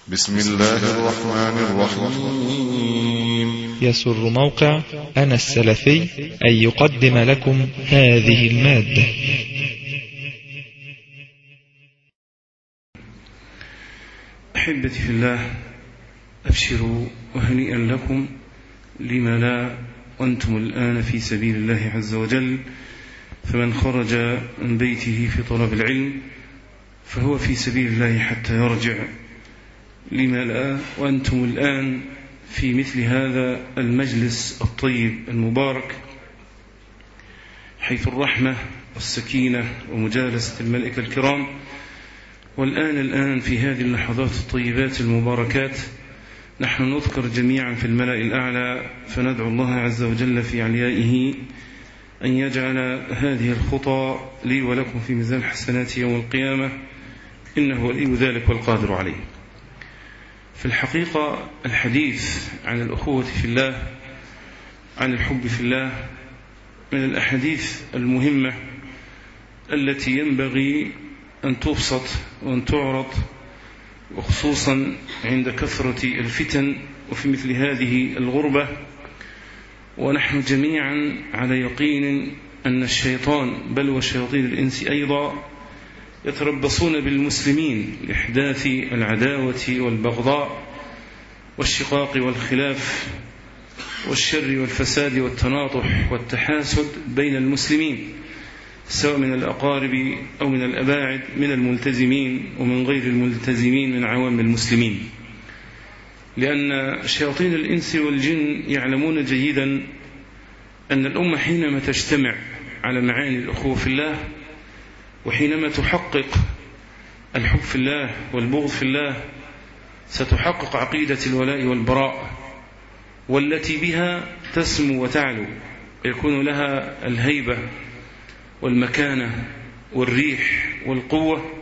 بسم الله الرحمن الرحيم. يسر موقع أنا السلفي أن يقدم لكم هذه المادة. أحبتي في الله، أبشروا وهنيئا لكم لما لا وأنتم الآن في سبيل الله عز وجل. فمن خرج من بيته في طلب العلم فهو في سبيل الله حتى يرجع. لما لا وأنتم الآن في مثل هذا المجلس الطيب المبارك، حيث الرحمة والسكينة ومجالسة الملائكة الكرام. والآن في هذه اللحظات الطيبات المباركات نحن نذكر جميعا في الملأ الأعلى، فندعو الله عز وجل في عليائه أن يجعل هذه الخطى لي ولكم في ميزان حسنات يوم القيامة، إنه ولي ذلك والقادر عليه. في الحقيقة الحديث عن الأخوة في الله، عن الحب في الله، من الأحاديث المهمة التي ينبغي أن تبسط وأن تعرض، وخصوصا عند كثرة الفتن وفي مثل هذه الغربة. ونحن جميعا على يقين أن الشيطان بل وشياطين الإنس أيضا يتربصون بالمسلمين لإحداث العداوة والبغضاء والشقاق والخلاف والشر والفساد والتناطح والتحاسد بين المسلمين، سواء من الأقارب أو من الأباعد، من الملتزمين ومن غير الملتزمين من عوام المسلمين. لأن شياطين الإنس والجن يعلمون جيدا أن الأمة حينما تجتمع على معاني الأخوة في الله، وحينما تحقق الحب في الله والبغض في الله، ستحقق عقيدة الولاء والبراء، والتي بها تسمو وتعلو، يكون لها الهيبة والمكانة والريح والقوة.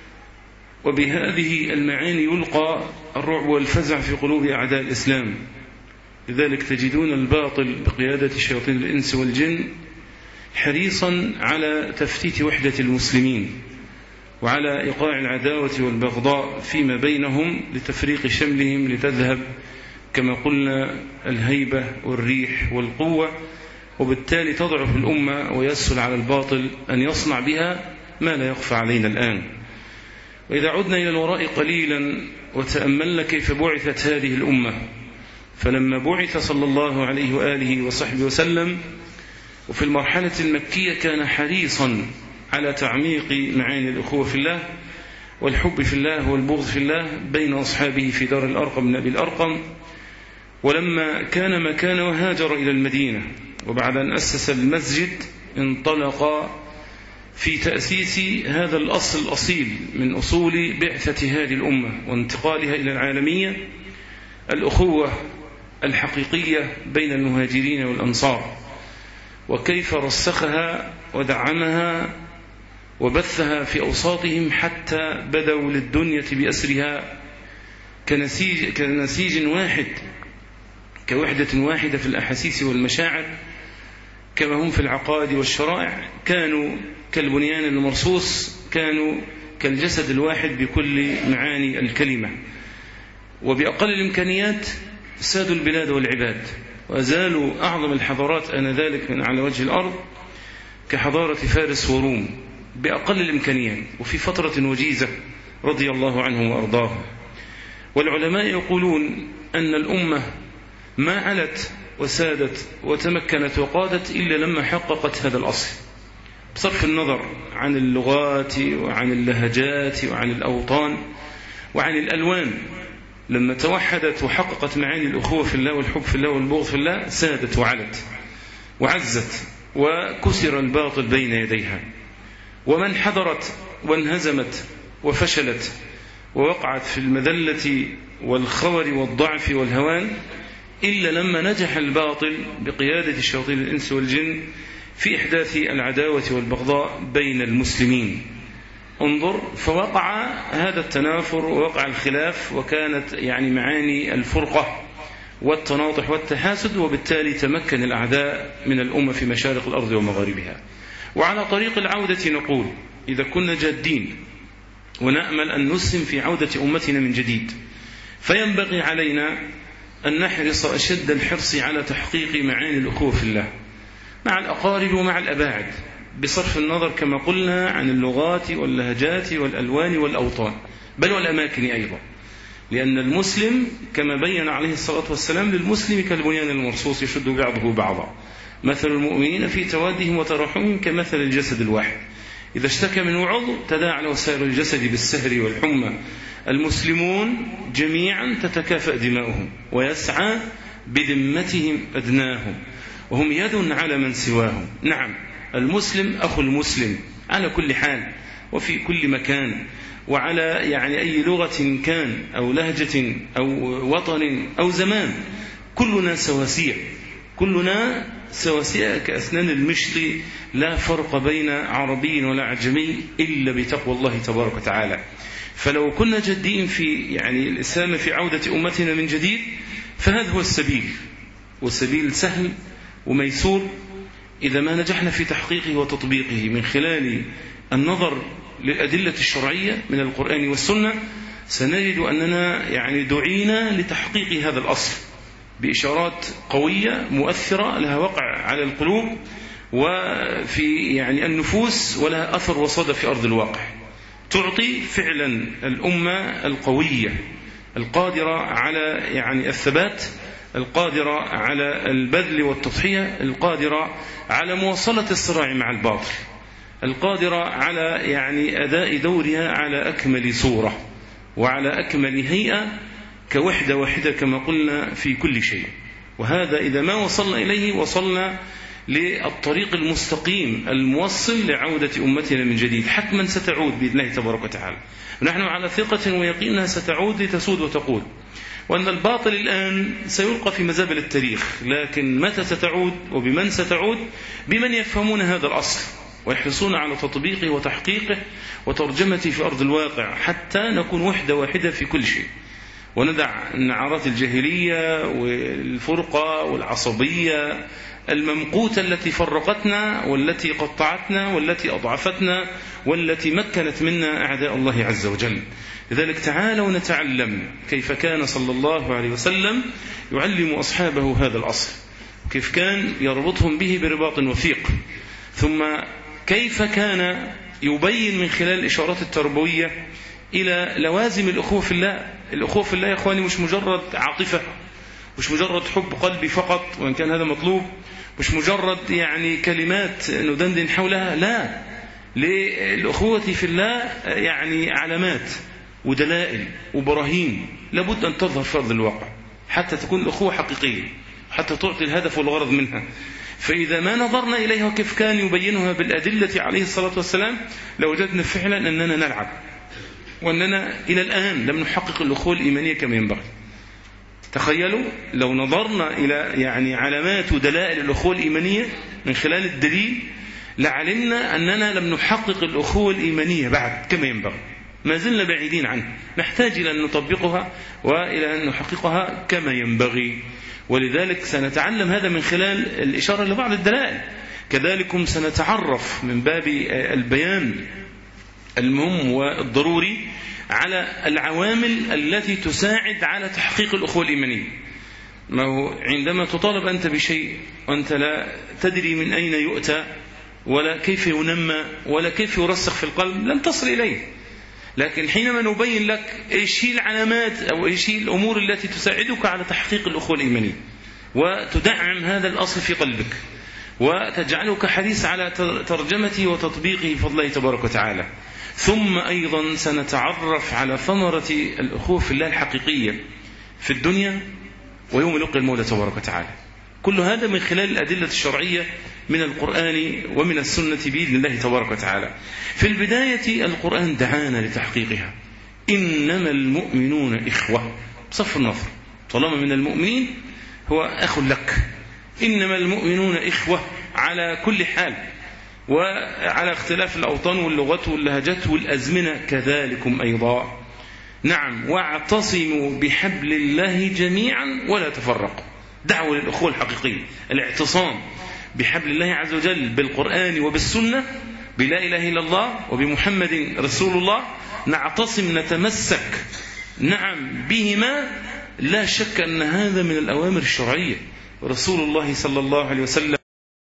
وبهذه المعاني يلقى الرعب والفزع في قلوب أعداء الإسلام. لذلك تجدون الباطل بقيادة شياطين الإنس والجن حريصا على تفتيت وحدة المسلمين وعلى إيقاع العداوة والبغضاء فيما بينهم لتفريق شملهم، لتذهب كما قلنا الهيبة والريح والقوة، وبالتالي تضعف الأمة ويسهل على الباطل أن يصنع بها ما لا يخفى علينا الآن. وإذا عدنا إلى الوراء قليلا وتأملنا كيف بعثت هذه الأمة، فلما بعث صلى الله عليه وآله وصحبه وسلم وفي المرحلة المكية كان حريصا على تعميق معاني الأخوة في الله والحب في الله والبغض في الله بين أصحابه في دار الأرقم من أبي الأرقم. ولما كان مكان وهاجر إلى المدينة، وبعد أن أسس المسجد انطلق في تأسيس هذا الأصل الأصيل من أصول بعثة هذه الأمة وانتقالها إلى العالمية، الأخوة الحقيقية بين المهاجرين والأنصار، وكيف رسخها ودعمها وبثها في أوساطهم حتى بدوا للدنيا بأسرها كنسيج واحد، كوحدة واحدة في الأحاسيس والمشاعر، كما هم في العقائد والشرائع. كانوا كالبنيان المرصوص، كانوا كالجسد الواحد بكل معاني الكلمة، وبأقل الإمكانيات سادوا البلاد والعباد، وأزالوا أعظم الحضارات آنذاك من على وجه الأرض كحضارة فارس وروم بأقل الإمكانيات وفي فترة وجيزة رضي الله عنهم وأرضاهم. والعلماء يقولون أن الأمة ما علت وسادت وتمكنت وقادت إلا لما حققت هذا الأصل، بصرف النظر عن اللغات وعن اللهجات وعن الأوطان وعن الألوان. لما توحدت وحققت معاني الأخوة في الله والحب في الله والبغض في الله، سادت وعلت وعزت، وكسر الباطل بين يديها. ومن حضرت وانهزمت وفشلت ووقعت في المذلة والخور والضعف والهوان إلا لما نجح الباطل بقيادة شياطين الإنس والجن في إحداث العداوة والبغضاء بين المسلمين. انظر، فوقع هذا التنافر ووقع الخلاف، وكانت معاني الفرقة والتناطح والتحاسد، وبالتالي تمكن الأعداء من الأمة في مشارق الأرض ومغاربها. وعلى طريق العودة نقول إذا كنا جادين ونأمل أن نسهم في عودة أمتنا من جديد فينبغي علينا أن نحرص أشد الحرص على تحقيق معاني الأخوة في الله مع الأقارب ومع الأباعد، بصرف النظر كما قلنا عن اللغات واللهجات والألوان والأوطان بل والأماكن أيضا، لأن المسلم كما بين عليه الصلاة والسلام للمسلم كالبنيان المرصوص يشد بعضه بعضا، مثل المؤمنين في توادهم وتراحمهم كمثل الجسد الواحد إذا اشتكى منه عضو تداعى له سائر الجسد بالسهر والحمى. المسلمون جميعا تتكافأ دماؤهم ويسعى بذمتهم أدناهم وهم يد على من سواهم. نعم، المسلم أخو المسلم على كل حال وفي كل مكان وعلى يعني أي لغة كان أو لهجة أو وطن أو زمان، كلنا سواسية، كلنا سواسية كأسنان المشط، لا فرق بين عربي ولا عجمي إلا بتقوى الله تبارك وتعالى. فلو كنا جادين في يعني الإسلام في عودة أمتنا من جديد فهذا هو السبيل، والسبيل سهل وميسور إذا ما نجحنا في تحقيقه وتطبيقه من خلال النظر للأدلة الشرعية من القرآن والسنة. سنجد أننا يعني دعينا لتحقيق هذا الأصل بإشارات قوية مؤثرة لها وقع على القلوب وفي يعني النفوس ولها أثر وصدى في أرض الواقع، تعطي فعلا الأمة القوية القادرة على يعني الثبات، القادرة على البذل والتضحية، القادرة على مواصلة الصراع مع الباطل، القادرة على يعني أداء دورها على أكمل صورة وعلى أكمل هيئة كوحدة واحدة كما قلنا في كل شيء. وهذا إذا ما وصلنا إليه وصلنا للطريق المستقيم الموصل لعودة أمتنا من جديد. حتما ستعود بإذن الله تبارك وتعالى، ونحن على ثقة ويقين أنها ستعود لتسود وتقود، وأن الباطل الآن سيلقى في مزابل التاريخ، لكن متى ستعود وبمن ستعود؟ بمن يفهمون هذا الأصل ويحرصون على تطبيقه وتحقيقه وترجمته في أرض الواقع حتى نكون وحدة واحدة في كل شيء، وندع نعرات الجاهلية والفرقة والعصبية الممقوتة التي فرقتنا والتي قطعتنا والتي أضعفتنا والتي مكنت منا أعداء الله عز وجل. لذلك تعالوا نتعلم كيف كان صلى الله عليه وسلم يعلم أصحابه هذا الأصل، كيف كان يربطهم به برباط وثيق، ثم كيف كان يبين من خلال الإشارات التربوية إلى لوازم الأخوة في الله. الأخوة في الله يا إخواني مش مجرد عاطفة، مش مجرد حب قلبي فقط وإن كان هذا مطلوب، مش مجرد يعني كلمات ندندن حولها، لا، للأخوة في الله يعني علامات ودلائل وبراهين لابد أن تظهر في أرض الواقع حتى تكون الأخوة حقيقية، حتى تعطي الهدف والغرض منها. فإذا ما نظرنا إليها كيف كان يبينها بالأدلة عليه الصلاة والسلام لوجدنا فعلا أننا نلعب، وأننا إلى الآن لم نحقق الأخوة الإيمانية كما ينبغي. تخيلوا لو نظرنا إلى يعني علامات ودلائل الأخوة الإيمانية من خلال الدليل لعلمنا أننا لم نحقق الأخوة الإيمانية بعد كما ينبغي، ما زلنا بعيدين عنها، نحتاج إلى أن نطبقها وإلى أن نحققها كما ينبغي. ولذلك سنتعلم هذا من خلال الإشارة لبعض الدلائل. كذلكم سنتعرف من باب البيان المهم والضروري على العوامل التي تساعد على تحقيق الأخوة الإيمانية. ما هو عندما تطالب أنت بشيء وأنت لا تدري من أين يؤتى ولا كيف ينمى ولا كيف يرسخ في القلب لن تصل إليه، لكن حينما نبين لك إيش هي العلامات أو إيش هي الأمور التي تساعدك على تحقيق الأخوة الإيمانية وتدعم هذا الأصل في قلبك وتجعلك حريص على ترجمته وتطبيقه بفضل الله تبارك وتعالى. ثم أيضا سنتعرف على ثمرة الأخوة في الله الحقيقية في الدنيا ويوم لقاء المولى تبارك وتعالى. كل هذا من خلال الأدلة الشرعية من القرآن ومن السنة بإذن الله تبارك وتعالى. في البداية القرآن دعانا لتحقيقها، إنما المؤمنون إخوة، بصف النظر طالما من المؤمنين هو أخ لك، إنما المؤمنون إخوة على كل حال وعلى اختلاف الأوطان واللغات واللهجات والأزمنة كذلكم أيضا. نعم، واعتصموا بحبل الله جميعا ولا تفرقوا، دعوة للأخوة الحقيقية، الاعتصام بحبل الله عز وجل بالقرآن وبالسنة، بلا إله إلا الله وبمحمد رسول الله، نعتصم نتمسك نعم بهما لا شك أن هذا من الأوامر الشرعية. رسول الله صلى الله عليه وسلم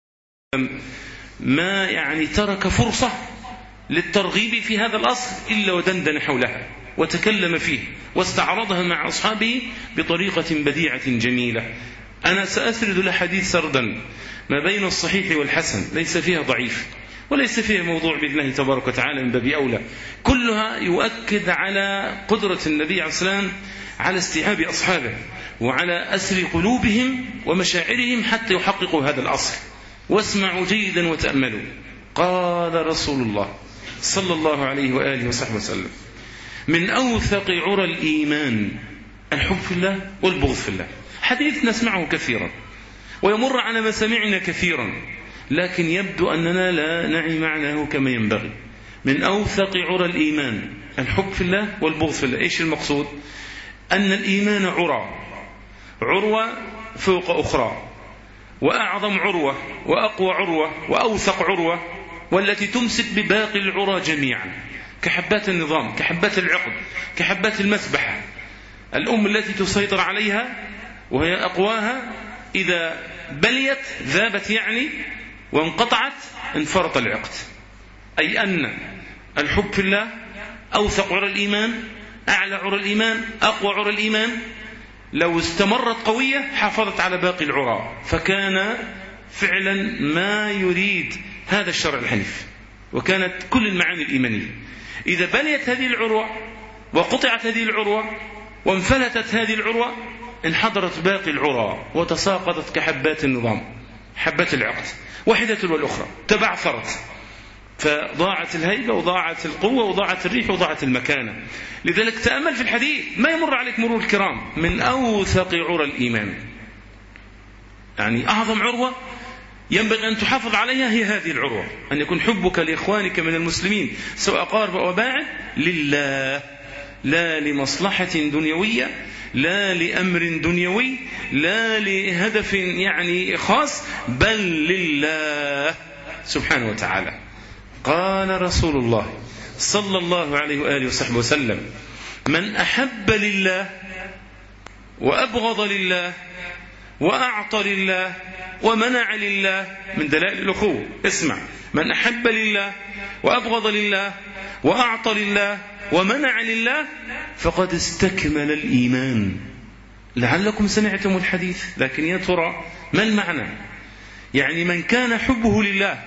ما يعني ترك فرصة للترغيب في هذا الأصل إلا ودندن حولها وتكلم فيه واستعرضها مع أصحابه بطريقة بديعة جميلة. أنا سأسرد الحديث سردا ما بين الصحيح والحسن، ليس فيها ضعيف وليس فيها موضوع بإذن الله تبارك وتعالى من باب أولى، كلها يؤكد على قدرة النبي عليه الصلاة والسلام على استيعاب أصحابه وعلى أسر قلوبهم ومشاعرهم حتى يحققوا هذا الأصل. واسمعوا جيدا وتأملوا. قال رسول الله صلى الله عليه وآله وصحبه وسلم: من أوثق عرى الإيمان الحب في الله والبغض في الله. حديث نسمعه كثيرا ويمر على مسامعنا كثيرا، لكن يبدو أننا لا نعي معناه كما ينبغي. من أوثق عرى الإيمان الحب في الله والبغض في الله. إيش المقصود؟ أن الإيمان عروة فوق أخرى، وأعظم عروة وأقوى عروة وأوثق عروة، والتي تمسك بباقي العرى جميعا، كحبات النظام، كحبات العقد، كحبات المسبحة. الأم التي تسيطر عليها وهي أقواها إذا بليت ذابت يعني وانقطعت انفرط العقد. أي أن الحب في الله أوثق عرى الإيمان، أعلى عرى الإيمان، أقوى عرى الإيمان. لو استمرت قوية حافظت على باقي العرى، فكان فعلا ما يريد هذا الشرع الحنيف، وكانت كل المعاني الإيمانية. إذا بليت هذه العروة وقطعت هذه العروة وانفلتت هذه العروة انحدرت باقي العرى وتساقطت كحبات النظام، حبات العقد، واحدة والأخرى تبعثرت، فضاعت الهيبة وضاعت القوة وضاعت الريح وضاعت المكانة. لذلك تأمل في الحديث ما يمر عليك مرور الكرام. من أوثق عرى الإيمان، يعني أعظم عروة ينبغي أن تحافظ عليها هي هذه العروة، أن يكون حبك لإخوانك من المسلمين سواء قارب أو باعد لله، لا لمصلحة دنيوية، لا لأمر دنيوي، لا لهدف يعني خاص، بل لله سبحانه وتعالى. قال رسول الله صلى الله عليه وآله وصحبه وسلم: من أحب لله وأبغض لله وأعطى لله ومنع لله، من دلائل الأخوة. اسمع: من أحب لله وأبغض لله وأعطى لله ومنع لله فقد استكمل الإيمان. لعلكم سمعتم الحديث، لكن يا ترى ما المعنى؟ يعني من كان حبه لله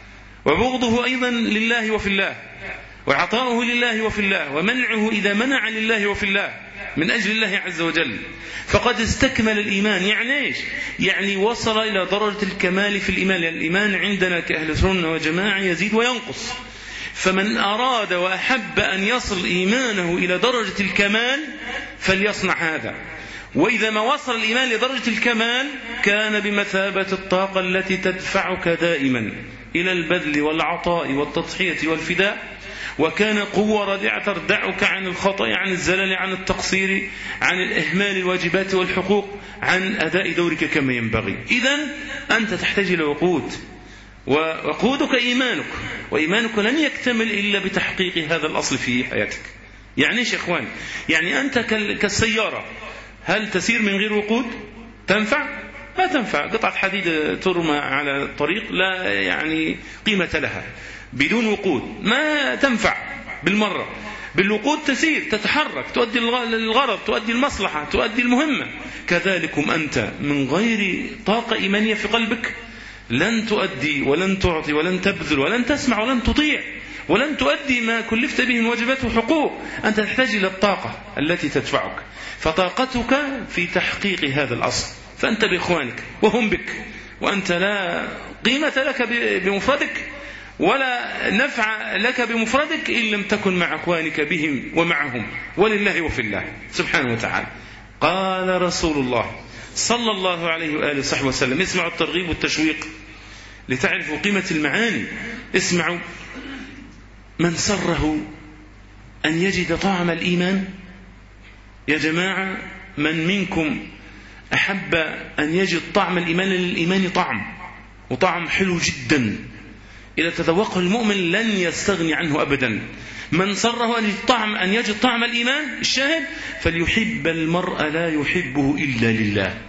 وبغضه أيضا لله وفي الله، وعطاؤه لله وفي الله، ومنعه إذا منع لله وفي الله من أجل الله عز وجل، فقد استكمل الإيمان. يعني إيش؟ يعني وصل إلى درجة الكمال في الإيمان. لأن الإيمان عندنا كأهل سنة وجماعة يزيد وينقص، فمن أراد وأحب أن يصل إيمانه إلى درجة الكمال فليصنع هذا. وإذا ما وصل الإيمان لدرجة الكمال كان بمثابة الطاقة التي تدفعك دائما إلى البذل والعطاء والتضحية والفداء، وكان قوة رديعة تردعك عن الخطأ، عن الزلل، عن التقصير، عن الإهمال الواجبات والحقوق، عن أداء دورك كما ينبغي. إذن أنت تحتاج إلى وقود، ووقودك إيمانك، وإيمانك لن يكتمل إلا بتحقيق هذا الأصل في حياتك. يعني إيش يا إخوان؟ يعني أنت كالسيارة، هل تسير من غير وقود؟ تنفع؟ ما تنفع. قطعة حديد ترمى على الطريق لا يعني قيمة لها، بدون وقود ما تنفع بالمرة. بالوقود تسير، تتحرك، تؤدي الغرض، تؤدي المصلحة، تؤدي المهمة. كذلكم أنت من غير طاقة إيمانية في قلبك لن تؤدي ولن تعطي ولن تبذل ولن تسمع ولن تطيع ولن تؤدي ما كلفت به من واجبات وحقوق. أنت تحتاج إلى الطاقة التي تدفعك، فطاقتك في تحقيق هذا الأصل. فأنت بإخوانك وهم بك، وأنت لا قيمة لك بمفردك ولا نفع لك بمفردك إن لم تكن مع أخوانك بهم ومعهم ولله وفي الله سبحانه وتعالى. قال رسول الله صلى الله عليه وآله وصحبه وسلم، اسمعوا الترغيب والتشويق لتعرفوا قيمة المعاني. اسمعوا: من سره أن يجد طعم الإيمان. يا جماعة، من منكم أحب أن يجد طعم الإيمان؟ للإيمان طعم، وطعم حلو جدا إذا تذوقه المؤمن لن يستغني عنه أبدا. من سره أن يجد طعم الإيمان الشاهد فليحب المرء لا يحبه إلا لله.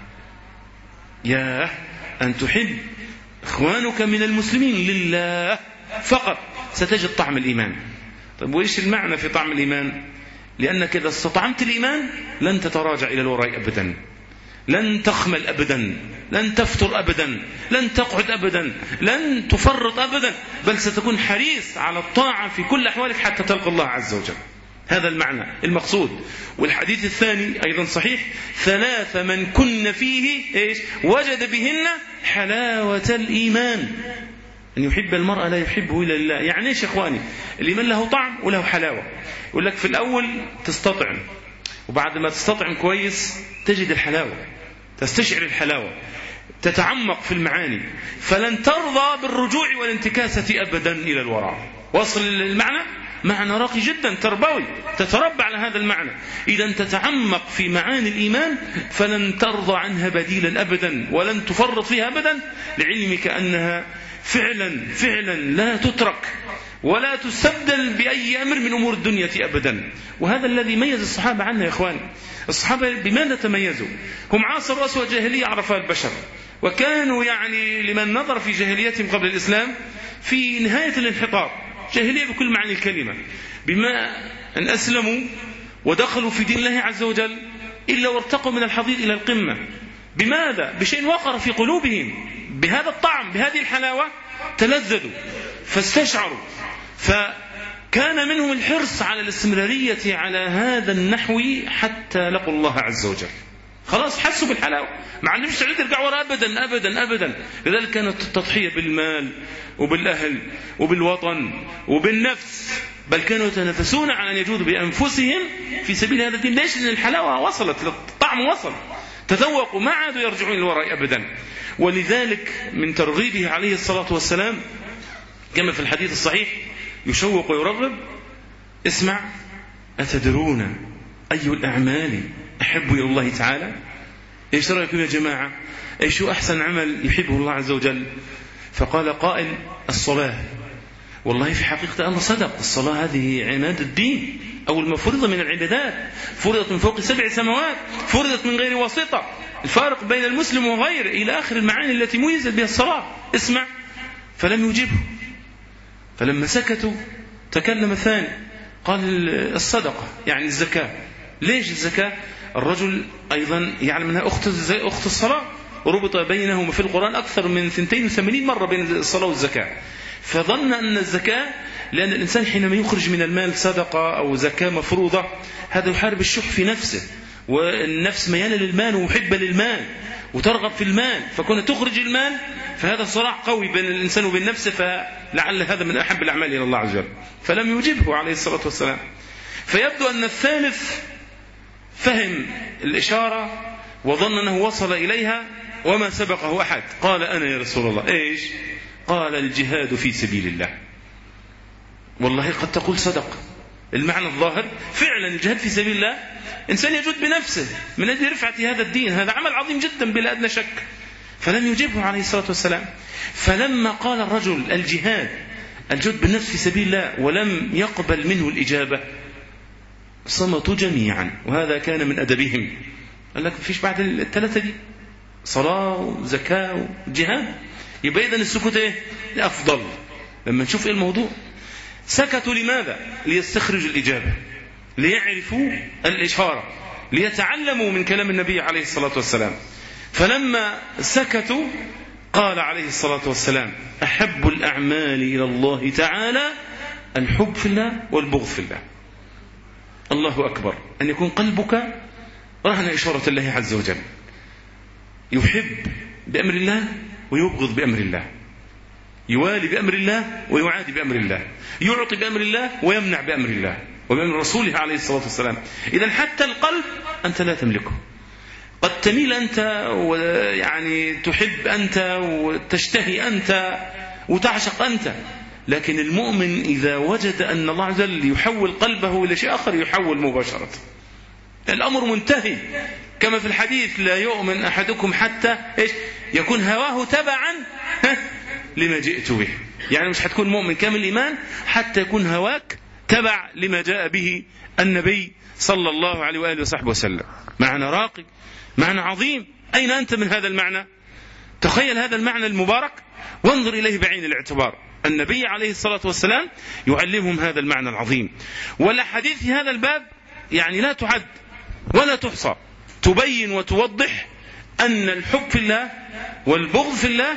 يا أن تحب إخوانك من المسلمين لله فقط ستجد طعم الإيمان. طيب وإيش المعنى في طعم الإيمان؟ لأنك إذا استطعمت الإيمان لن تتراجع إلى الوراء أبدا، لن تخمل أبدا، لن تفتر أبدا، لن تقعد أبدا، لن تفرط أبدا، بل ستكون حريص على الطاعة في كل أحوالك حتى تلقى الله عز وجل. هذا المعنى المقصود. والحديث الثاني أيضا صحيح: 3 من كن فيه وجد بهن حلاوة الإيمان. أن يحب المرء لا يحبه إلا لله. يعني إيش يا إخواني؟ الإيمان له طعم وله حلاوة. يقول لك في الأول تستطعم، وبعد ما تستطعم كويس تجد الحلاوة، تستشعر الحلاوة، تتعمق في المعاني، فلن ترضى بالرجوع والانتكاسة أبدا إلى الوراء. وصل المعنى؟ معنى راقي جدا تربوي، تتربى على هذا المعنى. إذا تتعمق في معاني الإيمان فلن ترضى عنها بديلا أبدا، ولن تفرط فيها أبدا، لعلمك أنها فعلا لا تترك ولا تستبدل بأي أمر من أمور الدنيا أبدا. وهذا الذي ميز الصحابة عنا يا إخواني. الصحابة بماذا تميزوا؟ هم عاصروا أسوأ جاهلية عرفها البشر، وكانوا يعني لمن نظر في جاهليتهم قبل الإسلام في نهاية الانحطاط، جاهلية بكل معنى الكلمة، بما أن أسلموا ودخلوا في دين الله عز وجل إلا وارتقوا من الحضيض إلى القمة. بماذا؟ بشيء وقر في قلوبهم، بهذا الطعم، بهذه الحلاوة، تلذذوا فاستشعروا، فكان منهم الحرص على الاستمرارية على هذا النحو حتى لقوا الله عز وجل. خلاص حسوا بالحلاوة، ما عندهمش تعليق يرجعوا وراء أبدا أبدا أبدا. لذلك كانت التضحية بالمال وبالأهل وبالوطن وبالنفس، بل كانوا يتنافسون على أن يجودوا بأنفسهم في سبيل هذا الدين. ليش؟ لأن الحلاوة وصلت، الطعم وصل، تذوقوا، ما عادوا يرجعون للوراء أبدا. ولذلك من ترغيبه عليه الصلاة والسلام كما في الحديث الصحيح يشوق ويرغب: اسمع، أتدرون أي الأعمال أحب إلى الله تعالى؟ إيش رأيكم يا جماعة؟ إيش أحسن عمل يحبه الله عز وجل؟ فقال قائل: الصلاة. والله في حقيقة الله صدق، الصلاة هذه عماد الدين، أول ما فرض من العبادات، فرضت من فوق 7 سماوات، فرضت من غير واسطة، الفارق بين المسلم وغيره، إلى آخر المعاني التي ميزت بها الصلاة. اسمع. فلم يجبه، فلما سكتوا تكلم ثاني قال: الصدقة، يعني الزكاة. ليش الزكاة؟ الرجل أيضا يعلم أنها أخت الصلاة، وربط بينهما في القرآن أكثر من 82 مرة بين الصلاة والزكاة. فظن أن الزكاة، لأن الإنسان حينما يخرج من المال صدقة أو زكاة مفروضة، هذا يحارب الشح في نفسه، والنفس ميالة للمال ومحبة للمال وترغب في المال، فكون تخرج المال فهذا صراع قوي بين الإنسان وبين نفسه، فلعل هذا من أحب الأعمال إلى الله عز وجل. فلم يجبه عليه الصلاة والسلام. فيبدو أن الثالث فهم الإشارة وظن أنه وصل إليها وما سبقه أحد، قال: أنا يا رسول الله. إيش؟ قال: الجهاد في سبيل الله. والله قد تقول صدق، المعنى الظاهر فعلا الجهاد في سبيل الله، إنسان يجود بنفسه من أجل رفعة هذا الدين، هذا عمل عظيم جدا بلا أدنى شك. فلم يجبه عليه الصلاة والسلام. فلما قال الرجل الجهاد، الجهد بالنفس في سبيل الله، ولم يقبل منه الإجابة، صمتوا جميعا. وهذا كان من أدبهم. قال لك فيش بعد الثلاثة دي، صلاة وزكاة وجهاد، يبقى إذن السكوت إيه؟ أفضل. لما نشوف إيه الموضوع، سكتوا لماذا؟ ليستخرجوا الإجابة، ليعرفوا الإشارة، ليتعلموا من كلام النبي عليه الصلاة والسلام. فلما سكتوا قال عليه الصلاة والسلام: أحب الأعمال إلى الله تعالى الحب في الله والبغض في الله. الله أكبر، أن يكون قلبك رهن إشارة الله عز وجل، يحب بأمر الله ويبغض بأمر الله، يوالي بأمر الله ويعادي بأمر الله، يعطي بأمر الله ويمنع بأمر الله وبأمر رسوله عليه الصلاة والسلام. إذن حتى القلب أنت لا تملكه، قد تميل أنت ويعني تحب أنت وتشتهي أنت وتعشق أنت، لكن المؤمن إذا وجد أن الله عز وجل يحول قلبه إلى شيء آخر يحول مباشرة، الأمر منتهي. كما في الحديث: لا يؤمن أحدكم حتى يكون هواه تبعا لما جئت به. يعني مش هتكون مؤمن كامل الإيمان حتى يكون هواك تبع لما جاء به النبي صلى الله عليه وآله وصحبه وسلم. معنى راقي، معنى عظيم. أين أنت من هذا المعنى؟ تخيل هذا المعنى المبارك وانظر إليه بعين الاعتبار. النبي عليه الصلاة والسلام يعلمهم هذا المعنى العظيم، والأحاديث في هذا الباب يعني لا تعد ولا تحصى، تبين وتوضح أن الحب في الله والبغض في الله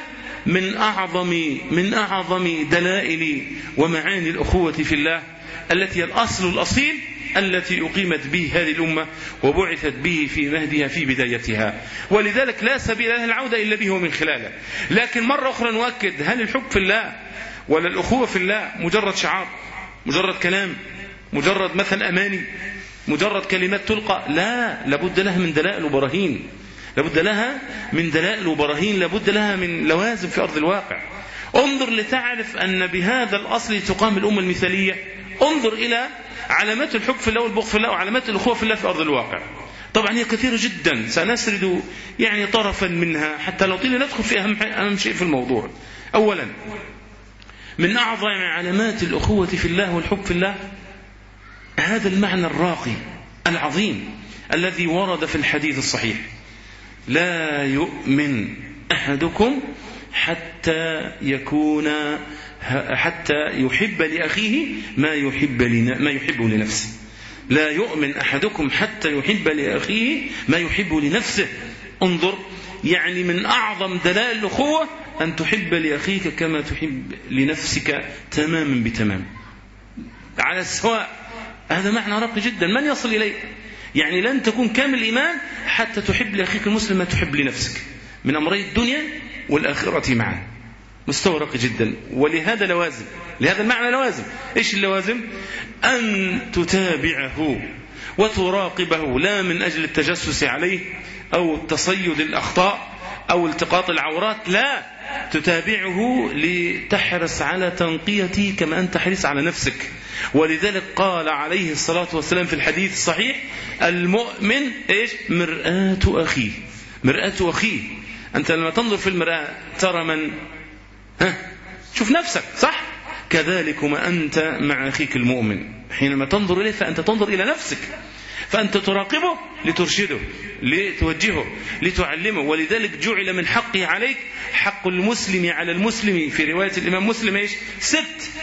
من أعظم دلائل ومعاني الأخوة في الله، التي هي الأصل الأصيل التي أقيمت به هذه الأمة وبعثت به في مهدها في بدايتها، ولذلك لا سبيل لها العودة إلا به ومن خلاله. لكن مرة أخرى نؤكد، هل الحب في الله ولا الأخوة في الله مجرد شعار، مجرد كلام، مجرد مثل أماني، مجرد كلمات تلقى؟ لا، لابد لها من دلائل وبراهين، لابد لها من دلائل وبراهين، لابد لها من لوازم في أرض الواقع. انظر لتعرف أن بهذا الأصل تقام الأمة المثالية. انظر إلى علامات الحب في الله والبغض في الله وعلامات الأخوة في الله في أرض الواقع. طبعا هي كثيرة جدا، سنسرد يعني طرفا منها حتى لو طيل ندخل في أهم شيء في الموضوع. أولا، من أعظم علامات الأخوة في الله والحب في الله هذا المعنى الراقي العظيم الذي ورد في الحديث الصحيح: لا يؤمن أحدكم حتى يحب لأخيه ما يحب لنفسه. لا يؤمن أحدكم حتى يحب لأخيه ما يحب لنفسه. انظر، يعني من أعظم دلائل الأخوة أن تحب لأخيك كما تحب لنفسك تماما بتمام على السواء. هذا معنى راقي جدا، من يصل إليه؟ يعني لن تكون كامل الإيمان حتى تحب لأخيك المسلم ما تحب لنفسك من أمري الدنيا والآخرة معا. مستوى راقي جدا. ولهذا لوازم، لهذا المعنى لوازم. إيش اللوازم؟ أن تتابعه وتراقبه، لا من أجل التجسس عليه أو تصيد الأخطاء أو التقاط العورات، لا، تتابعه لتحرص على تنقيته كما أنت حريص على نفسك. ولذلك قال عليه الصلاة والسلام في الحديث الصحيح: المؤمن إيش؟ مرآة أخيه. مرآة أخيه. أنت لما تنظر في المرآة ترى من؟ شوف نفسك، صح؟ كذلك ما أنت مع أخيك المؤمن، حينما تنظر إليه فأنت تنظر إلى نفسك، فأنت تراقبه لترشده، لتوجهه، لتعلمه. ولذلك جعل من حقه عليك حق المسلم على المسلم في رواية الإمام مسلم إيش؟ 6،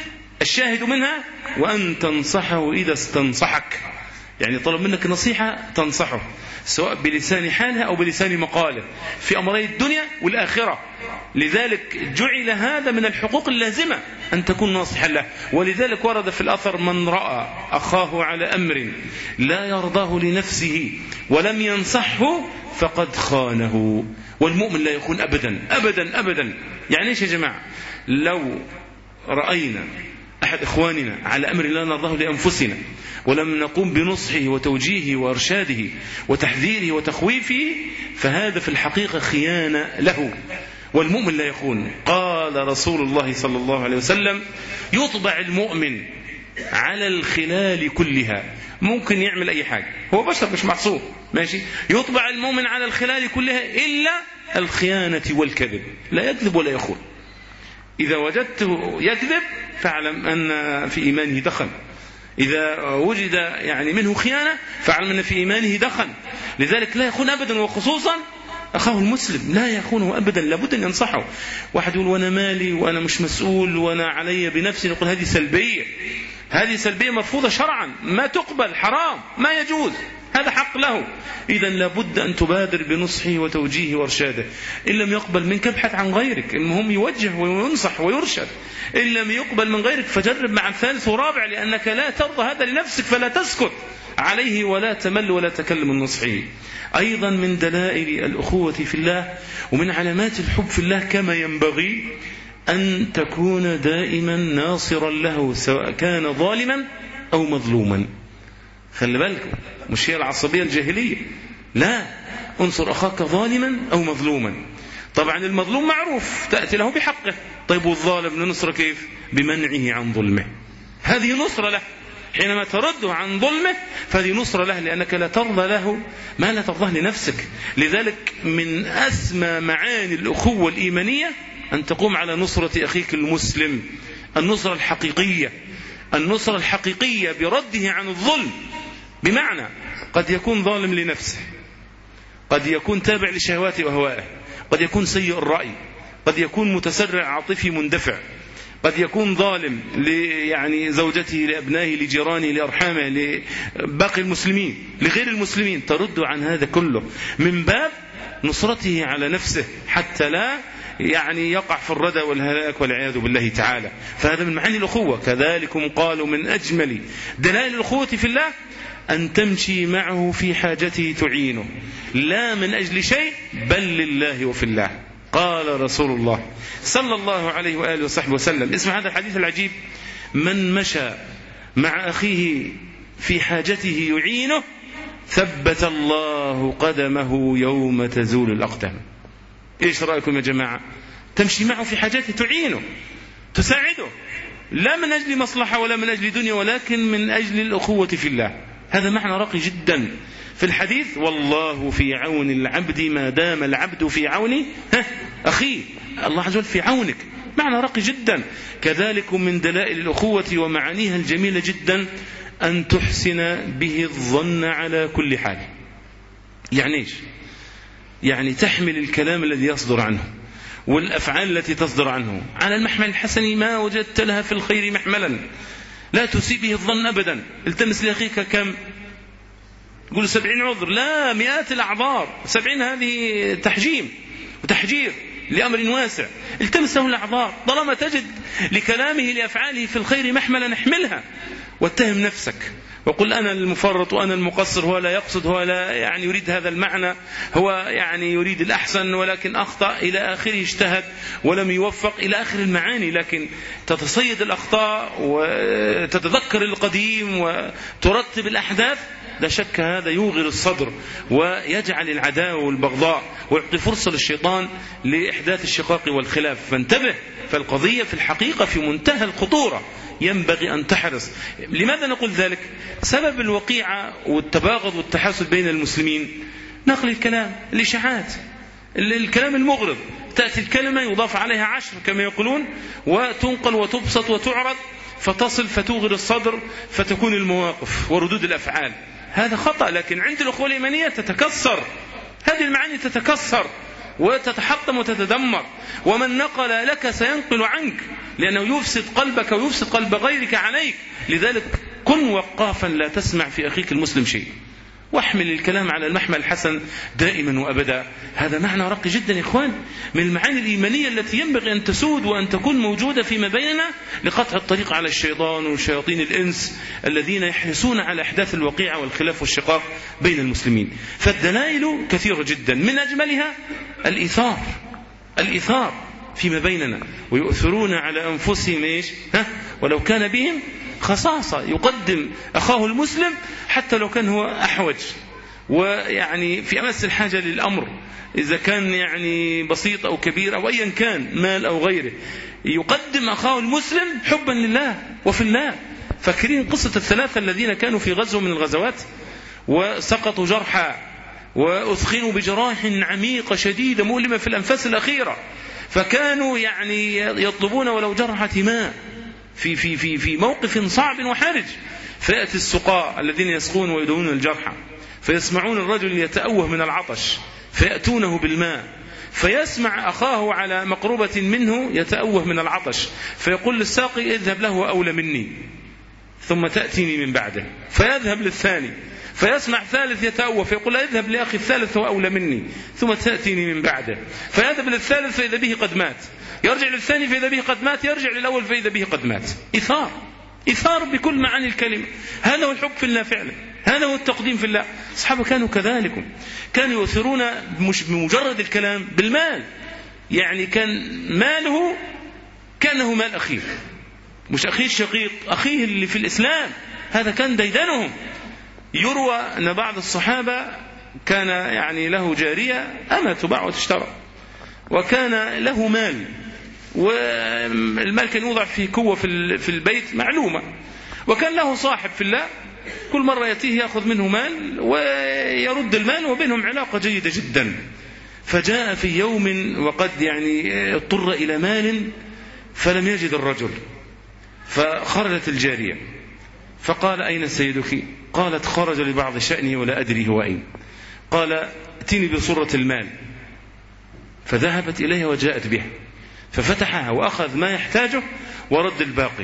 الشاهد منها: وأن تنصحه إذا استنصحك. يعني طلب منك نصيحة تنصحه، سواء بلسان حاله أو بلسان مقاله، في أمري الدنيا والآخرة. لذلك جعل هذا من الحقوق اللازمة أن تكون ناصحا له. ولذلك ورد في الأثر: من رأى أخاه على أمر لا يرضاه لنفسه ولم ينصحه فقد خانه. والمؤمن لا يخون أبدا أبدا أبدا. يعني إيش يا جماعة؟ لو رأينا أحد إخواننا على أمر لا نرضاه لأنفسنا ولم نقوم بنصحه وتوجيهه وإرشاده وتحذيره وتخويفه، فهذا في الحقيقة خيانة له. والمؤمن لا يخون. قال رسول الله صلى الله عليه وسلم: يطبع المؤمن على الخلال كلها. ممكن يعمل أي حاجة، هو بشر مش معصوم، ماشي. يطبع المؤمن على الخلال كلها إلا الخيانة والكذب. لا يكذب ولا يخون. إذا وجدته يكذب فاعلم أن في إيمانه دخن. إذا وجد يعني منه خيانة فاعلم أن في إيمانه دخن. لذلك لا يخون أبدا، وخصوصا أخاه المسلم لا يخونه أبدا، لابد أن ينصحه. واحد يقول: وأنا مالي وأنا مش مسؤول وأنا علي بنفسي، نقول هذه سلبية، هذه سلبية مرفوضة شرعا، ما تقبل، حرام، ما يجوز، هذا حق له. إذن لابد أن تبادر بنصحه وتوجيهه وارشاده. إن لم يقبل منك ابحث عن غيرك، المهم يوجه وينصح ويرشد. إن لم يقبل من غيرك فجرب مع الثالث ورابع، لأنك لا ترضى هذا لنفسك، فلا تسكت عليه ولا تمل ولا تكلم النصحه. أيضا من دلائل الأخوة في الله ومن علامات الحب في الله كما ينبغي أن تكون دائما ناصرا له، سواء كان ظالما أو مظلوما. خلي بالكم، مش هي العصبية الجاهلية، لا، انصر أخاك ظالما أو مظلوما. طبعا المظلوم معروف، تأتي له بحقه. طيب والظالم لنصر كيف؟ بمنعه عن ظلمه. هذه نصرة له، حينما ترده عن ظلمه فهذه نصرة له، لأنك لا ترضى له ما لا ترضاه لنفسك. لذلك من أسمى معاني الأخوة الإيمانية أن تقوم على نصرة أخيك المسلم، النصرة الحقيقية النصرة الحقيقية برده عن الظلم، بمعنى قد يكون ظالم لنفسه، قد يكون تابع لشهواته وهوائه، قد يكون سيء الرأي، قد يكون متسرع عاطفي مندفع، قد يكون ظالم يعني زوجته، لأبنائه، لجيرانه، لأرحامه، لباقي المسلمين، لغير المسلمين. ترد عن هذا كله من باب نصرته على نفسه حتى لا يعني يقع في الردى والهلاك والعياذ بالله تعالى. فهذا من معاني الأخوة. كذلكم قالوا من أجمل دلائل الأخوة في الله أن تمشي معه في حاجته تعينه، لا من أجل شيء بل لله وفي الله. قال رسول الله صلى الله عليه وآله وصحبه وسلم، اسمع هذا الحديث العجيب: من مشى مع أخيه في حاجته يعينه ثبت الله قدمه يوم تزول الأقدام. إيش رأيكم يا جماعة؟ تمشي معه في حاجته تعينه، تساعده، لا من أجل مصلحة ولا من أجل دنيا، ولكن من أجل الأخوة في الله. هذا معنى راقي جدا في الحديث: والله في عون العبد ما دام العبد في عون أخيه. الله عز وجل في عونك، معنى راقي جدا. كذلك من دلائل الأخوة ومعانيها الجميلة جدا أن تحسن به الظن على كل حال. يعني إيش؟ يعني تحمل الكلام الذي يصدر عنه والأفعال التي تصدر عنه على المحمل الحسن، ما وجدت لها في الخير محملا، لا تسيء به الظن أبدا. التمس لأخيك كم؟ تقول 70 عذر، لا، مئات الأعذار. 70 هذه تحجيم وتحجير لأمر واسع. التمس له الأعذار، طالما تجد لكلامه لأفعاله في الخير محملا احملها، واتهم نفسك وقل أنا المفرط وأنا المقصر، هو لا يقصد، هو لا يعني يريد هذا المعنى، هو يعني يريد الأحسن ولكن أخطأ، إلى آخره، اجتهد ولم يوفق، إلى آخر المعاني. لكن تتصيد الأخطاء وتتذكر القديم وترتب الأحداث، لا شك هذا يوغر الصدر ويجعل العداوة والبغضاء ويعطي فرصة للشيطان لإحداث الشقاق والخلاف. فانتبه، فالقضية في الحقيقة في منتهى الخطورة، ينبغي أن تحرص. لماذا نقول ذلك؟ سبب الوقيعة والتباغض والتحاسد بين المسلمين نقل الكلام، الإشاعات، الكلام المغرض. تأتي الكلمة يضاف عليها 10 كما يقولون، وتنقل وتبسط وتعرض فتصل فتوغر الصدر، فتكون المواقف وردود الأفعال. هذا خطأ. لكن عند الأخوة الإيمانية تتكسر هذه المعاني، تتكسر وتتحطم وتتدمر. ومن نقل لك سينقل عنك، لأنه يفسد قلبك ويفسد قلب غيرك عليك. لذلك كن وقافا، لا تسمع في أخيك المسلم شيء، واحمل الكلام على المحمل الحسن دائما وأبدا. هذا معنى راقي جدا يا إخوان، من المعاني الإيمانية التي ينبغي أن تسود وأن تكون موجودة فيما بيننا لقطع الطريق على الشيطان وشياطين الإنس الذين يحرصون على إحداث الوقيعة والخلاف والشقاق بين المسلمين. فالدلائل كثيرة جدا، من أجملها الإيثار فيما بيننا، ويؤثرون على أنفسهم إيش؟ ولو كان بهم خصاصة. يقدم أخاه المسلم حتى لو كان هو أحوج ويعني في أمس الحاجة للأمر، إذا كان يعني بسيط أو كبير أو أيا كان، مال أو غيره، يقدم أخاه المسلم حبا لله وفي الله. فاكرين قصة الثلاثة الذين كانوا في غزوة من الغزوات وسقطوا جرحى وأثخنوا بجراح عميقة شديدة مؤلمة في الأنفاس الأخيرة، فكانوا يعني يطلبون ولو جرعة ماء في موقف صعب وحرج. فيأتي السقاء الذين يسقون ويدعون الجرحى، فيسمعون الرجل يتأوه من العطش، فيأتونه بالماء، فيسمع أخاه على مقربة منه يتأوه من العطش، فيقول للساقي اذهب له أولى مني ثم تأتيني من بعده. فيذهب للثاني، فيسمع ثالث يتأوه، فيقول اذهب لأخي الثالث هو أولى مني ثم تأتيني من بعده. فيذهب للثالث فإذا به قد مات، يرجع للثاني فإذا به قد مات، يرجع للأول فإذا به قد مات. إثار بكل معاني الكلمة. هذا هو الحب في الله فعلا، هذا هو التقديم في الله. أصحابه كانوا كذلك، كانوا يؤثرون مش بمجرد الكلام بالمال. يعني كان ماله كانه مال أخيه، مش أخيه الشقيق، أخيه اللي في الإسلام. هذا كان ديدنهم. يروى أن بعض الصحابة كان يعني له جارية أما تباع وتشترى، وكان له مال، والمال كان يوضع في كوة في البيت معلومة، وكان له صاحب في الله كل مرة يأتيه يأخذ منه مال ويرد المال، وبينهم علاقة جيدة جدا. فجاء في يوم وقد يعني اضطر إلى مال فلم يجد الرجل، فخرجت الجارية فقال أين سيدك؟ قالت خرج لبعض شأنه ولا أدري هو أين. قال ائتني بصرة المال، فذهبت إليها وجاءت بها ففتحها وأخذ ما يحتاجه ورد الباقي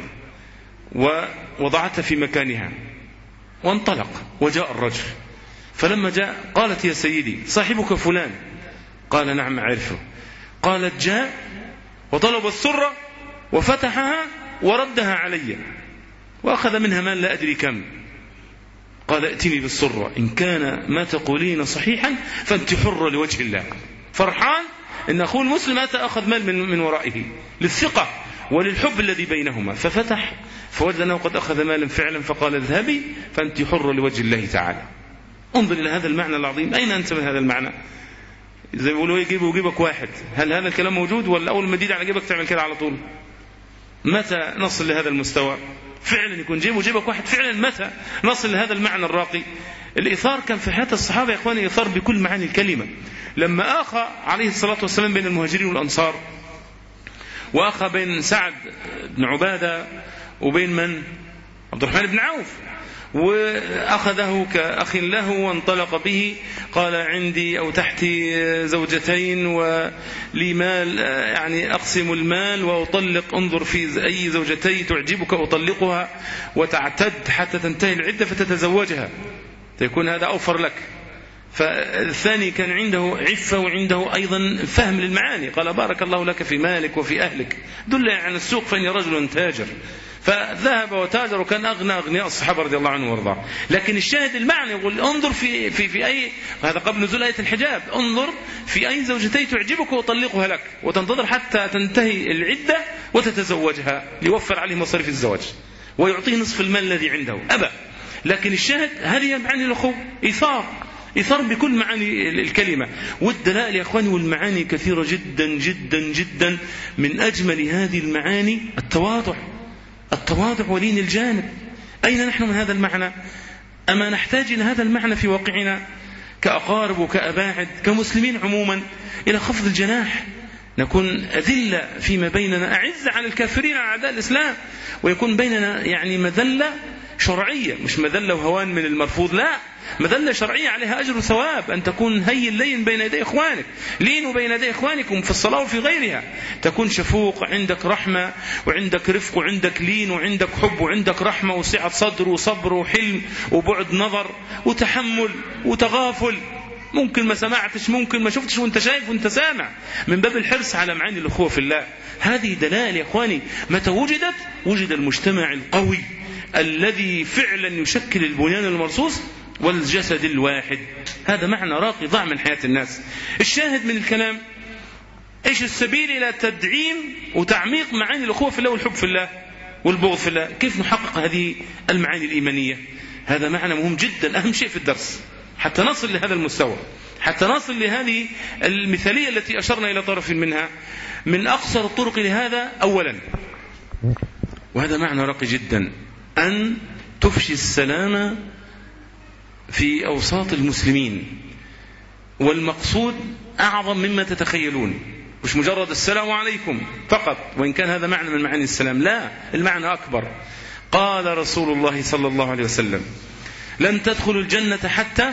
ووضعتها في مكانها وانطلق. وجاء الرجل فلما جاء قالت يا سيدي صاحبك فلان؟ قال نعم أعرفه. قالت جاء وطلب السرة وفتحها وردها علي وأخذ منها مال لا أدري كم. قال ائتني بالسرة، إن كان ما تقولين صحيحا فأنت حرة لوجه الله. فرحان إن أخوه المسلم أتى أخذ مال من ورائه للثقة وللحب الذي بينهما، ففتح فوجد أنه قد أخذ مالا فعلا فقال اذهبي فأنت حرة لوجه الله تعالى. انظر إلى هذا المعنى العظيم. أين أنت من هذا المعنى؟ زي ما يقولوا يجيبه ويجيبك واحد. هل هذا الكلام موجود ولا أول ما تيجي على جيبك تعمل كده على طول؟ متى نصل لهذا المستوى؟ فعلا يكون جيبه وجيبك واحد فعلا. متى نصل لهذا المعنى الراقي؟ الإيثار كان في حياة الصحابة يا إخواني إيثار بكل معاني الكلمة. لما آخى عليه الصلاة والسلام بين المهاجرين والأنصار، وآخى بين سعد بن عبادة وبين من؟ عبد الرحمن بن عوف، وأخذه كأخ له وانطلق به. قال عندي أو تحتي زوجتين ولي مال، يعني أقسم المال وأطلق، انظر في أي زوجتي تعجبك أطلقها وتعتد حتى تنتهي العدة فتتزوجها، تكون هذا أوفر لك. فالثاني كان عنده عفة وعنده أيضا فهم للمعاني. قال بارك الله لك في مالك وفي أهلك، دل عن السوق فإني رجل تاجر. فذهب وتاجر وكان أغنى أغنياء الصحابة رضي الله عنهم وارضاه. لكن الشاهد المعنى يقول انظر في أي، هذا قبل نزول آية الحجاب، انظر في أي زوجتي تعجبك وأطلقها لك وتنتظر حتى تنتهي العدة وتتزوجها ليوفر عليه مصاريف الزواج ويعطيه نصف المال الذي عنده. أبى. لكن الشاهد هذه معاني الأخوة، إيثار بكل معاني الكلمة. والدلائل يا أخواني والمعاني كثيرة جدا جدا جدا. من أجمل هذه المعاني التواضع ولين الجانب. أين نحن من هذا المعنى؟ أما نحتاج إلى هذا المعنى في واقعنا كأقارب وكأباعد كمسلمين عموما إلى خفض الجناح، نكون أذلة فيما بيننا، أعز على الكافرين على أعداء الإسلام، ويكون بيننا يعني مذلة شرعية، مش مذلة وهوان من المرفوض، لا، مذلة شرعية عليها أجر وثواب. أن تكون هين لين بين يدي إخوانك، لينوا بين يدي إخوانكم في الصلاة وفي غيرها. تكون شفوق، عندك رحمة وعندك رفق وعندك لين وعندك حب وعندك رحمة وسعة صدر وصبر وحلم وبعد نظر وتحمل وتغافل. ممكن ما سمعتش، ممكن ما شفتش، وانت شايف وانت سامع، من باب الحرص على معاني الأخوة في الله. هذه دلائل يا إخواني متى وجدت وجد المجتمع القوي الذي فعلا يشكل البنيان المرصوص والجسد الواحد. هذا معنى راقي ضاع من حياة الناس. الشاهد من الكلام ايش السبيل الى تدعيم وتعميق معاني الأخوة في الله والحب في الله والبغض في الله؟ كيف نحقق هذه المعاني الإيمانية؟ هذا معنى مهم جدا، أهم شيء في الدرس حتى نصل لهذا المستوى، حتى نصل لهذه المثالية التي أشرنا إلى طرف منها. من أقصر الطرق لهذا أولا، وهذا معنى راقي جدا، أن تفشي السلام في أوساط المسلمين. والمقصود أعظم مما تتخيلون، مش مجرد السلام عليكم فقط، وإن كان هذا معنى من معاني السلام، لا، المعنى أكبر. قال رسول الله صلى الله عليه وسلم لن تدخلوا الجنة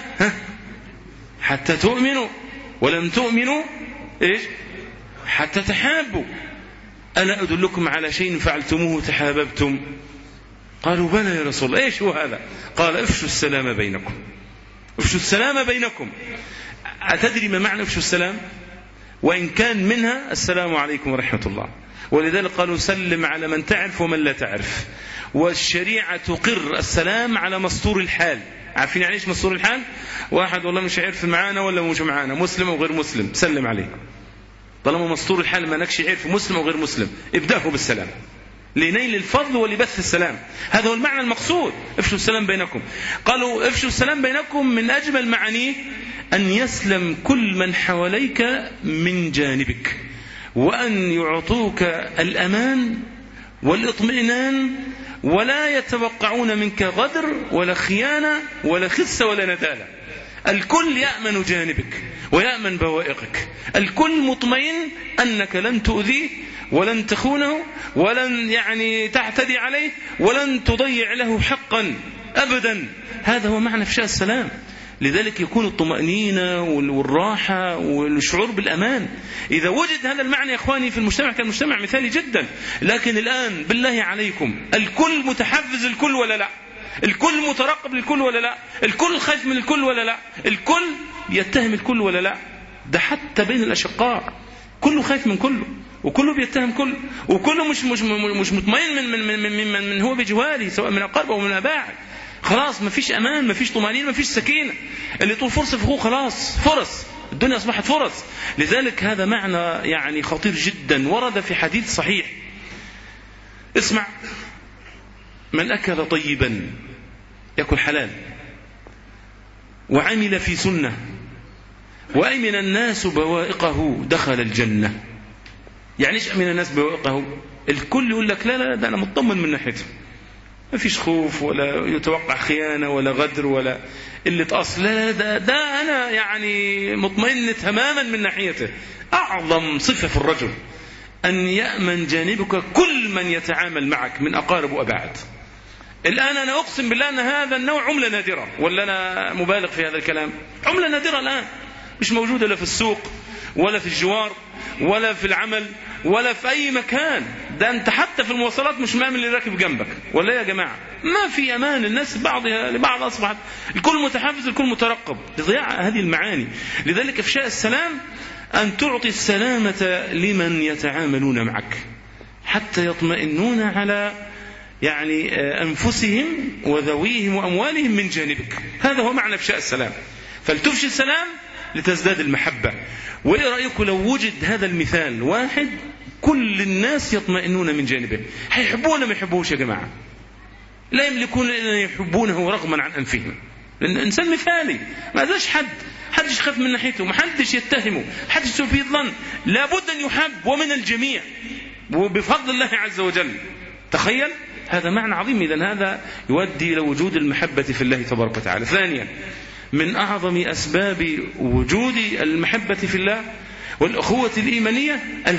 حتى تؤمنوا، ولم تؤمنوا إيش؟ حتى تحابوا. ألا أدلكم على شيء فعلتموه تحاببتم؟ قالوا بلى يا رسول الله. إيش هو هذا؟ قال افشوا السلام بينكم. افشوا السلام بينكم. أتدري ما معنى افشوا السلام؟ وإن كان منها السلام عليكم ورحمة الله. ولذلك قالوا سلم على من تعرف ومن لا تعرف. والشريعة تقر السلام على مستور الحال. عارفين يعني ايش مستور الحال؟ واحد والله مش عارف معانا ولا مش معانا، مسلم أو غير مسلم، سلم عليه. طالما مستور الحال ما نكش عارف مسلم أو غير مسلم، ابدأه بالسلام لنيل الفضل ولبث السلام. هذا هو المعنى المقصود، افشوا السلام بينكم. قالوا افشوا السلام بينكم من أجمل معانيه أن يسلم كل من حواليك من جانبك، وأن يعطوك الأمان والإطمئنان، ولا يتوقعون منك غدر ولا خيانة ولا خسة ولا ندالة. الكل يأمن جانبك ويأمن بوائقك، الكل مطمئن أنك لن تؤذيه ولن تخونه ولن يعني تعتدي عليه ولن تضيع له حقا أبدا. هذا هو معنى إفشاء السلام. لذلك يكون الطمأنينة والراحة والشعور بالأمان. إذا وجد هذا المعنى يا إخواني في المجتمع كان المجتمع مثالي جدا. لكن الآن بالله عليكم الكل متحفز الكل ولا لا؟ الكل مترقب للكل ولا لا؟ الكل خايف من الكل ولا لا؟ الكل يتهم الكل ولا لا؟ ده حتى بين الأشقاء كله خايف من كله وكله بيتهم كله وكله مش مطمئن من هو بجواره سواء من أقاربه أو من أباعد. خلاص ما فيش أمان، ما فيش طمأنينة، ما فيش سكينة. اللي طول فرصة في أخوه خلاص فرص، الدنيا أصبحت فرص. لذلك هذا معنى يعني خطير جدا ورد في حديث صحيح. اسمع: من أكل طيبا يأكل حلال وعمل في سنة وأمن الناس بوائقه دخل الجنة. يعني إيش أمن الناس بوائقه؟ الكل يقول لك لا لا ده أنا مطمن من ناحيته، ما فيش خوف ولا يتوقع خيانة ولا غدر ولا قلة أصل، لا ده أنا يعني مطمئن تماما من ناحيته. أعظم صفة في الرجل أن يأمن جانبك كل من يتعامل معك من أقارب وأبعد. الآن أنا أقسم بالله أن هذا النوع عملة نادرة، ولا أنا مبالغ في هذا الكلام؟ عملة نادرة الآن مش موجودة لا في السوق ولا في الجوار ولا في العمل ولا في أي مكان. ده أنت حتى في المواصلات مش مأمن اللي راكب جنبك، ولا يا جماعة ما في أمان. الناس بعضها لبعض أصبحت الكل متحفز الكل مترقب لضياع هذه المعاني. لذلك إفشاء السلام أن تعطي السلامة لمن يتعاملون معك حتى يطمئنون على يعني أنفسهم وذويهم وأموالهم من جانبك. هذا هو معنى إفشاء السلام. فلتفشي السلام لتزداد المحبة. وإيه رأيكم لو وجد هذا المثال واحد كل الناس يطمئنون من جانبه؟ هيحبونه ما يحبوش يا جماعة؟ لا يملكون إلا يحبونه رغما عن أنفهم. لأن إنسان مثالي ما ذاش حدش يخاف من ناحيته، ما حدش يتهمه، حدش يسوء فيه ظن، لابد أن يحب ومن الجميع وبفضل الله عز وجل. تخيل هذا معنى عظيم. إذن هذا يؤدي إلى وجود المحبة في الله تبارك وتعالى. ثانيا من أعظم أسباب وجود المحبة في الله والأخوة الإيمانية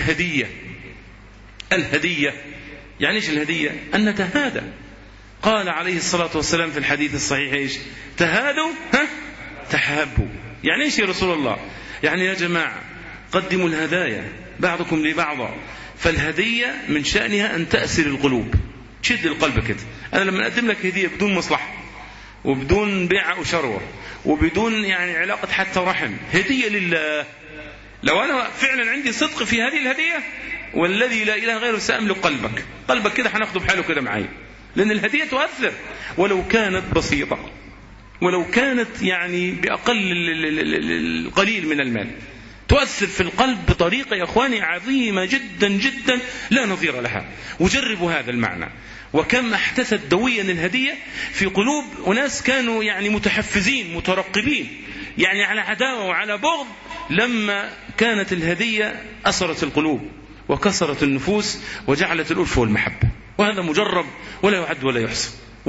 الهدية. يعني إيش الهدية؟ أن نتهادى. قال عليه الصلاة والسلام في الحديث الصحيح إيش؟ تهادوا تحابوا. يعني إيش يا رسول الله؟ يعني يا جماعة قدموا الهدايا بعضكم لبعض، فالهدية من شأنها أن تأسر القلوب، تشد القلب كده. أنا لما أقدم لك هدية بدون مصلحة وبدون بيع وشروة وبدون يعني علاقة حتى رحم، هدية لله، لو أنا فعلا عندي صدق في هذه الهدية والذي لا إله غيره سأملك قلبك كده هناخده بحاله كده معي. لأن الهدية تؤثر ولو كانت بسيطة، ولو كانت يعني بأقل القليل من المال، تؤثر في القلب بطريقة يا أخواني عظيمة جدا جدا لا نظير لها. وجربوا هذا المعنى. وكم احدثت دويا الهدية في قلوب أناس كانوا يعني متحفزين مترقبين يعني على عداوة وعلى بغض، لما كانت الهدية أسرت القلوب وكسرت النفوس وجعلت الألفة والمحبة. وهذا مجرب ولا يعد ولا يحصى.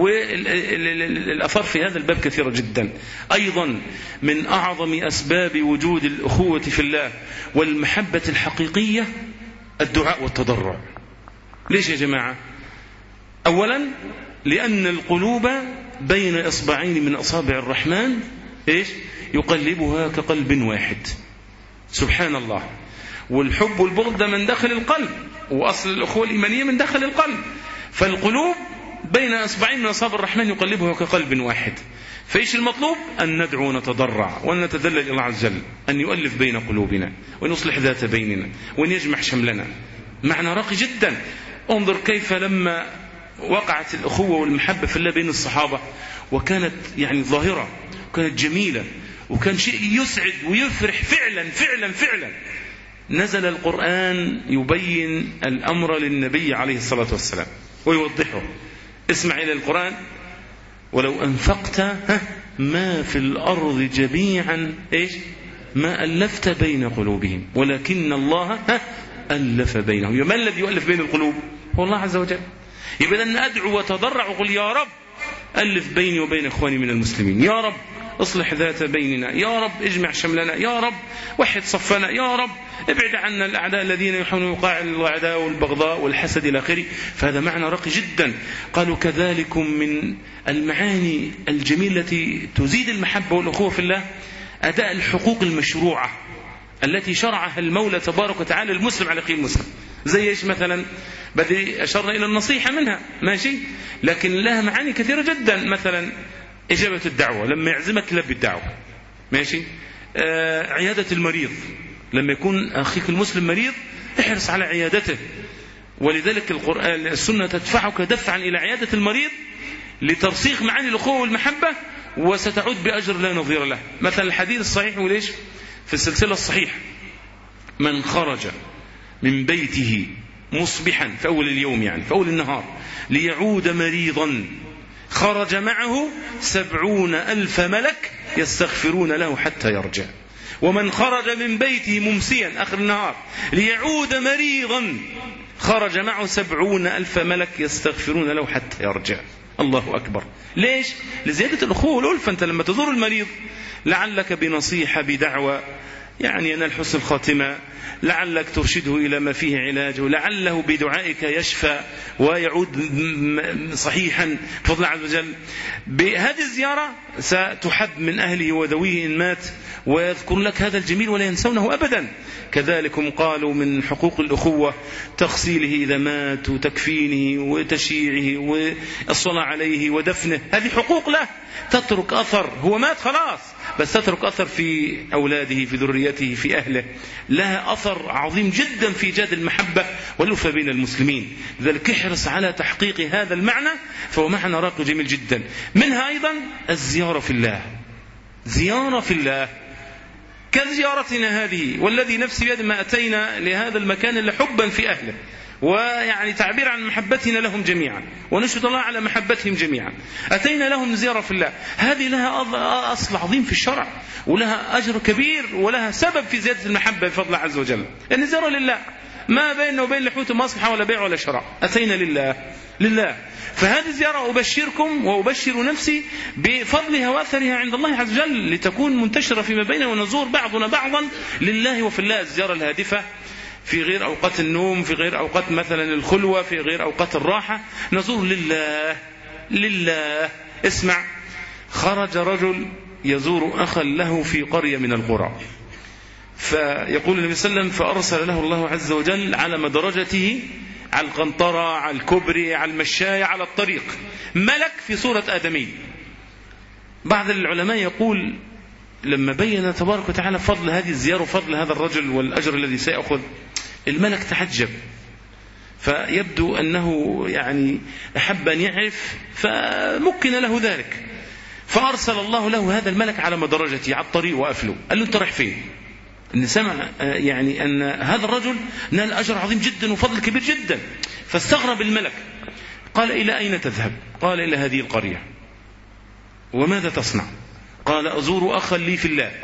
والأثار في هذا الباب كثيرة جدا. أيضا من أعظم أسباب وجود الأخوة في الله والمحبة الحقيقية الدعاء والتضرع. ليش يا جماعة؟ أولا لأن القلوب بين إصبعين من أصابع الرحمن إيش؟ يقلبها كقلب واحد. سبحان الله. والحب والبغض ده من داخل القلب، وأصل الأخوة الإيمانية من داخل القلب. فالقلوب بين أصبعين من أصابع الرحمن يقلبها كقلب واحد. فإيش المطلوب؟ أن ندعو ونتضرع وأن نتذلل إلى الله عز وجل أن يؤلف بين قلوبنا وأن يصلح ذات بيننا وأن يجمع شملنا. معنى راقي جدا. انظر كيف لما وقعت الأخوة والمحبة في الله بين الصحابة وكانت يعني ظاهرة وكانت جميلة وكان شيء يسعد ويفرح فعلا فعلا فعلا، نزل القرآن يبين الأمر للنبي عليه الصلاة والسلام ويوضحه. اسمع إلى القرآن: ولو أنفقت ما في الأرض جميعا إيش؟ ما ألفت بين قلوبهم ولكن الله ألف بينهم. ما الذي يؤلف بين القلوب؟ هو الله عز وجل. يبقى أن أدعو وتضرع وقل يا رب ألف بيني وبين إخواني من المسلمين، يا رب اصلح ذات بيننا، يا رب اجمع شملنا، يا رب وحد صفنا، يا رب ابعد عنا الأعداء الذين يحاولون يوقع العداء والبغضاء والحسد إلى آخره. فهذا معنى راقي جدا. قالوا كذلكم من المعاني الجميلة التي تزيد المحبة والأخوة في الله أداء الحقوق المشروعة التي شرعها المولى تبارك وتعالى المسلم على أخيه المسلم. زي إيش مثلا؟ بدي أشرنا إلى النصيحة منها، ماشي، لكن لها معاني كثيرة جدا. مثلا إجابة الدعوة، لما يعزمك لبي الدعوة، ماشي. عيادة المريض، لما يكون أخيك المسلم مريض احرص على عيادته، ولذلك القرآن السنة تدفعك دفعا إلى عيادة المريض لترسيخ معاني الأخوة والمحبة، وستعود بأجر لا نظير له. مثلا الحديث الصحيح وليش في السلسلة الصحيحة: من خرج من بيته مصبحا في أول اليوم، يعني في أول النهار، ليعود مريضا خرج معه 70,000 ملك يستغفرون له حتى يرجع. ومن خرج من بيته ممسيا آخر النهار ليعود مريضا خرج معه 70,000 ملك يستغفرون له حتى يرجع. الله أكبر. ليش؟ لزيادة الأخوة والألفة. أنت لما تزور المريض لعلك بنصيحة بدعوة يعني ينال حسن الخاتمة، لعلك ترشده إلى ما فيه علاج، ولعله بدعائك يشفى ويعود صحيحا بفضل عز وجل. بهذه الزيارة ستحب من أهله وذويه إن مات، ويذكر لك هذا الجميل ولا ينسونه أبدا. كذلكم قالوا من حقوق الأخوة تغسيله إذا مات، وتكفينه وتشييعه والصلاة عليه ودفنه. هذه حقوق له، تترك أثر. هو مات خلاص، بس تترك أثر في أولاده، في ذريته، في أهله، لها أثر عظيم جدا في إيجاد المحبة والألفة بين المسلمين. لذلك احرص على تحقيق هذا المعنى، فهو معنى راقي جميل جدا. منها أيضا الزيارة في الله. زيارة في الله كزيارتنا هذه، والذي نفسي بيد ما أتينا لهذا المكان إلا حبا في أهله، ويعني تعبير عن محبتنا لهم جميعا، ونشهد الله على محبتهم جميعا. أتينا لهم زيارة في الله، هذه لها أصل عظيم في الشرع، ولها أجر كبير، ولها سبب في زيادة المحبة بفضل عز وجل. يعني زيارة لله، ما بيننا وبين لحوت مصلحة ولا بيع ولا شراء، أتينا لله. فهذه الزيارة أبشركم وأبشر نفسي بفضلها وأثرها عند الله عز وجل، لتكون منتشرة فيما بيننا، ونزور بعضنا بعضا لله وفي الله. الزيارة الهادفة في غير أوقات النوم، في غير أوقات مثلا الخلوة، في غير أوقات الراحة، نزور لله. اسمع، خرج رجل يزور أخا له في قرية من القرى، فيقول النبي صلى الله عليه وسلم: فأرسل له الله عز وجل على مدرجته، على القنطرة، على الكبري، على المشاية، على الطريق، ملك في صورة آدمي. بعض العلماء يقول لما بين تبارك وتعالى فضل هذه الزيارة وفضل هذا الرجل والأجر الذي سيأخذ، الملك تعجب، فيبدو أنه يعني أحب أن يعرف، فمكن له ذلك، فأرسل الله له هذا الملك على مدرجته على الطريق وقفله، قال له: أنت رايح فين؟ إن سمع يعني أن هذا الرجل نال أجر عظيم جدا وفضل كبير جدا، فاستغرب الملك. قال: إلى أين تذهب؟ قال: إلى هذه القرية. وماذا تصنع؟ قال: أزور أخا لي في الله.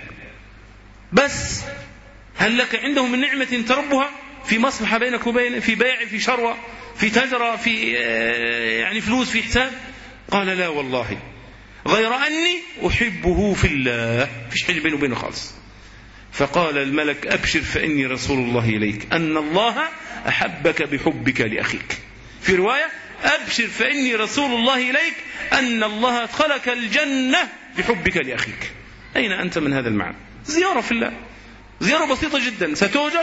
بس هل لك عنده من نعمة تربها في مصلحة بينك وبين، في بيع، في شروة، في تجرة، في يعني فلوس، في حساب؟ قال: لا والله، غير أني أحبه في الله، فيش حاجة بينه وبينه خالص. فقال الملك: أبشر فإني رسول الله إليك، أن الله أحبك بحبك لأخيك. في رواية: أبشر فإني رسول الله إليك، أن الله أدخلك الجنة بحبك لأخيك. أين أنت من هذا المعنى؟ زيارة في الله، زيارة بسيطة جدا ستؤجر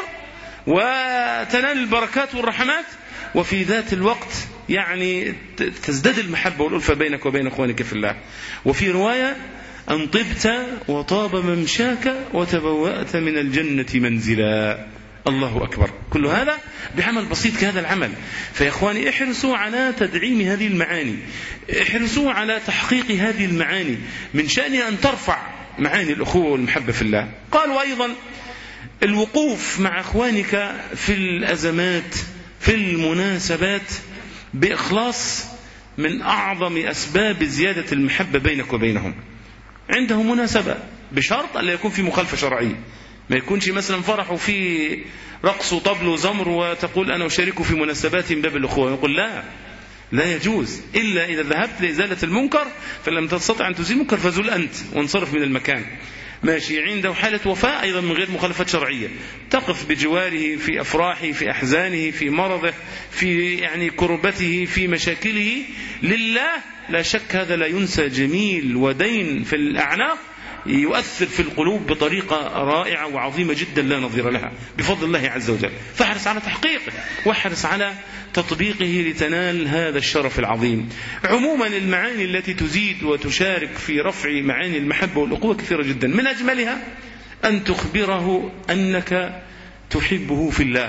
وتنال البركات والرحمات، وفي ذات الوقت يعني تزداد المحبة والألفة بينك وبين أخوانك في الله. وفي رواية: أن طبت وطاب ممشاك وتبوأت من الجنة منزلا. الله أكبر. كل هذا بعمل بسيط كهذا العمل. فيا إخواني، احرصوا على تدعيم هذه المعاني، احرصوا على تحقيق هذه المعاني، من شأنها أن ترفع معاني الأخوة والمحبة في الله. قالوا أيضا: الوقوف مع أخوانك في الأزمات، في المناسبات، بإخلاص من أعظم أسباب زيادة المحبة بينك وبينهم. عنده مناسبة، بشرط ألا يكون في مخالفة شرعية، ما يكونش مثلا فرح وفي رقص وطبل وزمر وتقول أنا أشارك في مناسبات من باب الأخوة. يقول لا، لا يجوز إلا إذا ذهبت لإزالة المنكر، فلم تستطع أن تزيل المنكر فزل أنت وانصرف من المكان. ماشي. عنده حالة وفاة أيضا من غير مخالفات شرعية، تقف بجواره في أفراحه، في أحزانه، في مرضه، في يعني كربته، في مشاكله لله. لا شك هذا لا ينسى، جميل ودين في الأعناق يؤثر في القلوب بطريقة رائعة وعظيمة جدا لا نظير لها بفضل الله عز وجل. فاحرص على تحقيقه واحرص على تطبيقه لتنال هذا الشرف العظيم. عموما المعاني التي تزيد وتشارك في رفع معاني المحبة والأخوة كثيرة جدا، من أجملها أن تخبره أنك تحبه في الله،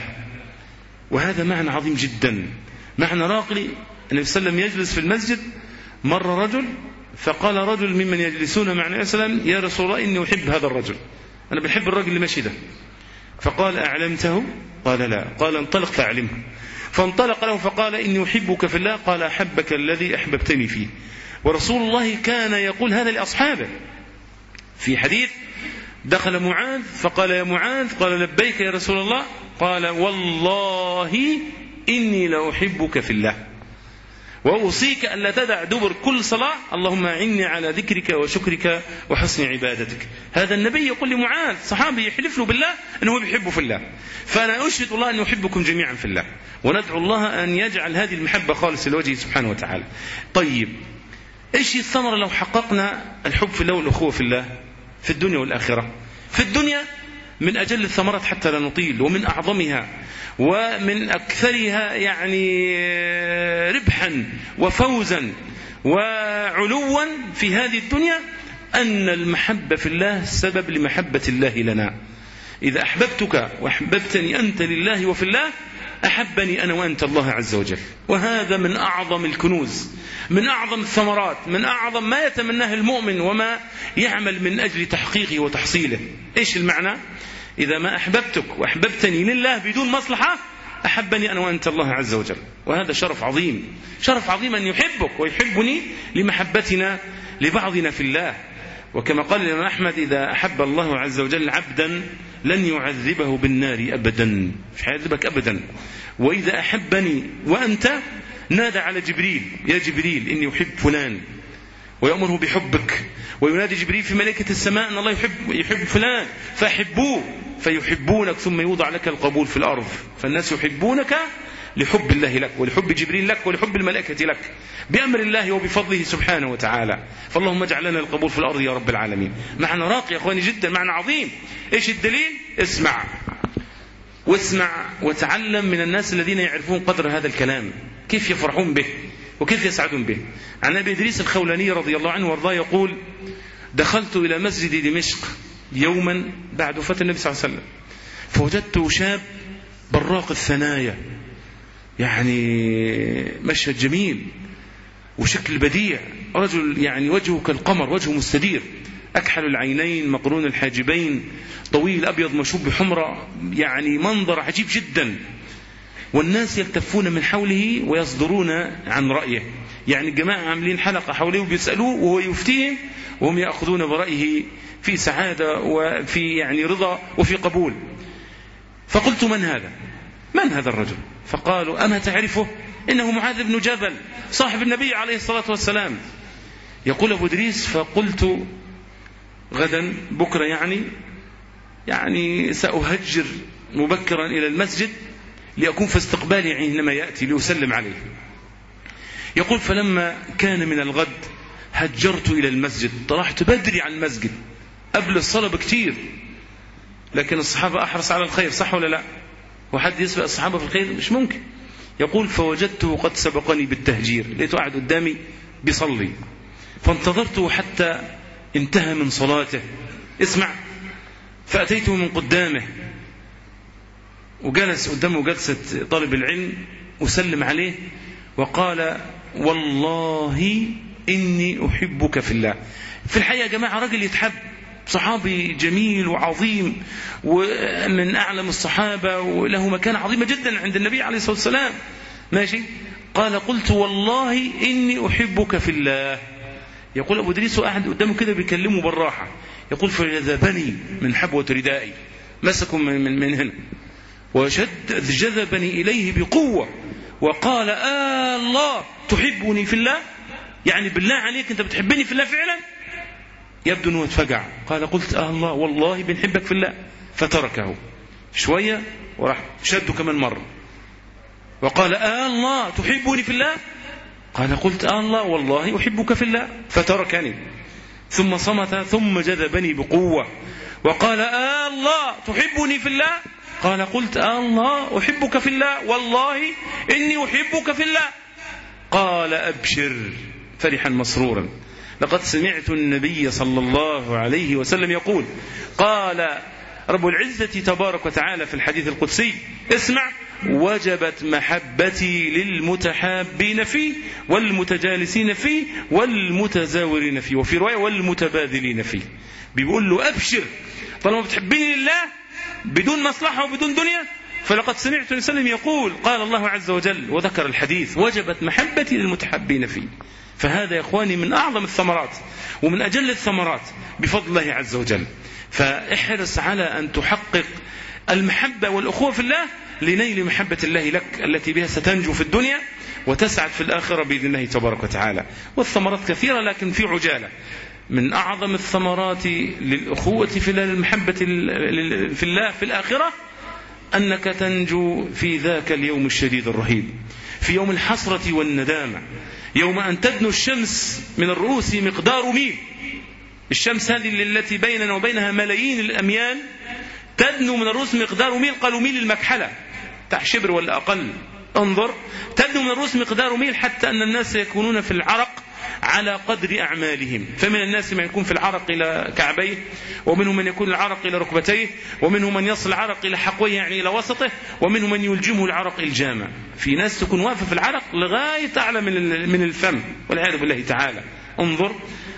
وهذا معنى عظيم جدا، معنى راقي. النبي صلى الله عليه وسلم يجلس في المسجد، مر رجل فقال رجل ممن يجلسون مع النبي صلى الله عليه وسلم: يا رسول الله إني أحب هذا الرجل، أنا بحب الرجل اللي ماشي ده. فقال: أعلمته؟ قال: لا. قال: انطلق فأعلمه. فانطلق له فقال: إني أحبك في الله. قال: أحبك الذي أحببتني فيه. ورسول الله كان يقول هذا لأصحابه. في حديث دخل معاذ فقال: يا معاذ. قال: لبيك يا رسول الله. قال: والله إني لأحبك في الله، وأوصيك ألا تدع دبر كل صلاة اللهم أعني على ذكرك وشكرك وحسن عبادتك. هذا النبي يقول لمعاذ، صحابي يحلف له بالله أنه يحبه في الله. فأنا أشهد الله أن يحبكم جميعا في الله، وندعو الله أن يجعل هذه المحبة خالصة لوجهه سبحانه وتعالى. طيب، إيش الثمرة لو حققنا الحب في الله والأخوة في الله في الدنيا والآخرة؟ في الدنيا من أجل الثمرات حتى لا نطيل، ومن أعظمها ومن أكثرها يعني ربحا وفوزا وعلوا في هذه الدنيا أن المحبة في الله سبب لمحبة الله لنا. إذا أحببتك وأحببتني أنت لله وفي الله، أحبني أنا وأنت الله عز وجل. وهذا من أعظم الكنوز، من أعظم الثمرات، من أعظم ما يتمناه المؤمن وما يعمل من أجل تحقيقه وتحصيله. إيش المعنى؟ إذا ما أحببتك وأحببتني لله بدون مصلحة، أحبني أنا وأنت الله عز وجل. وهذا شرف عظيم، شرف عظيم أن يحبك ويحبني لمحبتنا لبعضنا في الله. وكما قال الإمام أحمد: إذا أحب الله عز وجل عبدا لن يعذبه بالنار أبدا، مش هيعذبك أبدا. وإذا أحبني وأنت نادى على جبريل: يا جبريل إني أحب فلان، ويأمره بحبك. وينادي جبريل في ملائكة السماء أن الله يحب فلان فأحبوه، فيحبونك، ثم يوضع لك القبول في الأرض. فالناس يحبونك لحب الله لك، ولحب جبريل لك، ولحب الملائكة لك، بأمر الله وبفضله سبحانه وتعالى. فاللهم اجعل لنا القبول في الأرض يا رب العالمين. معنى راقي يا أخواني جدا، معنى عظيم. إيش الدليل؟ اسمع واسمع وتعلم من الناس الذين يعرفون قدر هذا الكلام، كيف يفرحون به وكيف يسعدون به. عن أبي إدريس الخولاني رضي الله عنه وارضاه يقول: دخلت إلى مسجد دمشق يوما بعد وفاة النبي صلى الله عليه وسلم، فوجدت شاب براق الثنايا، يعني مشهد جميل وشكل بديع، رجل يعني وجهه كالقمر، وجهه مستدير، أكحل العينين، مقرون الحاجبين، طويل أبيض مشوب بحمرة، يعني منظر عجيب جدا. والناس يلتفون من حوله ويصدرون عن رأيه، يعني الجماعة عاملين حلقة حوله وبيسألوه وهو يفتيهم، وهم يأخذون برأيه في سعادة وفي يعني رضا وفي قبول. فقلت: من هذا؟ من هذا الرجل؟ فقالوا: أما تعرفه؟ إنه معاذ بن جبل صاحب النبي عليه الصلاة والسلام. يقول أبو إدريس: فقلت غدا بكرة يعني سأهجر مبكرا إلى المسجد لأكون في استقبالي حينما يأتي لأسلم عليه. يقول: فلما كان من الغد هجرت إلى المسجد، طلعت بدري على المسجد قبل الصلاة بكتير، لكن الصحابة أحرص على الخير، صح ولا لا؟ وحد يسبق الصحابة في الخير؟ مش ممكن. يقول: فوجدته قد سبقني بالتهجير، لقيته قاعد قدامي بيصلي، فانتظرته حتى انتهى من صلاته. اسمع: فأتيته من قدامه وجلس قدامه جلسة طالب العلم، وسلم عليه وقال: والله إني أحبك في الله. في الحقيقة يا جماعة راجل يتحب، صحابي جميل وعظيم ومن أعلم الصحابة وله مكانة عظيمة جدا عند النبي عليه الصلاة والسلام. ماشي. قال: قلت والله إني أحبك في الله. يقول أبو إدريس وقعد قدامه كده بيكلمه بالراحة، يقول: فجذبني من حبوة ردائي، مسكوا من هنا وشد جذبني إليه بقوة، وقال الله تحبني في الله، يعني بالله عليك أنت بتحبني في الله فعلا؟ يبدو أنه اتفجع، قال قلت الله والله بنحبك في الله، فتركه شوية وراح شده كمان مرة وقال الله تحبني في الله، قال قلت الله والله أحبك في الله، فتركني ثم صمت ثم جذبني بقوة وقال الله تحبني في الله، قال قلت الله أحبك في الله والله إني أحبك في الله، قال أبشر فرحا مسرورا لقد سمعت النبي صلى الله عليه وسلم يقول قال رب العزة تبارك وتعالى في الحديث القدسي اسمع وجبت محبتي للمتحابين فيه والمتجالسين فيه والمتزاورين فيه، وفي رواية والمتبادلين فيه. بيقول له أبشر طالما بتحبني لله بدون مصلحة وبدون دنيا، فلقد سمعت النبي صلى الله عليه وسلم يقول قال الله عز وجل وذكر الحديث وجبت محبتي للمتحابين فيه. فهذا يا إخواني من أعظم الثمرات ومن أجل الثمرات بفضل الله عز وجل. فاحرص على أن تحقق المحبة والأخوة في الله لنيل محبة الله لك التي بها ستنجو في الدنيا وتسعد في الآخرة بإذن الله تبارك وتعالى. والثمرات كثيرة لكن في عجالة. من أعظم الثمرات للأخوة في الله المحبة في الله في الآخرة أنك تنجو في ذاك اليوم الشديد الرهيب، في يوم الحسرة والندامة، يوم أن تدنو الشمس من الرؤوس مقدار ميل. الشمس هذه التي بيننا وبينها ملايين الأميال تدنو من الرؤوس مقدار ميل، قالوا ميل المكحلة تاع شبر ولا أقل. انظر، تدنو من الرؤوس مقدار ميل حتى أن الناس يكونون في العرق على قدر أعمالهم. فمن الناس من يكون في العرق إلى كعبيه، ومنهم من يكون العرق إلى ركبتيه، ومنهم من يصل العرق إلى حقويه يعني إلى وسطه، ومنهم من يلجمه العرق الجامع. في ناس تكون واقفة في العرق لغاية أعلى من الفم والعياذ بالله تعالى. انظر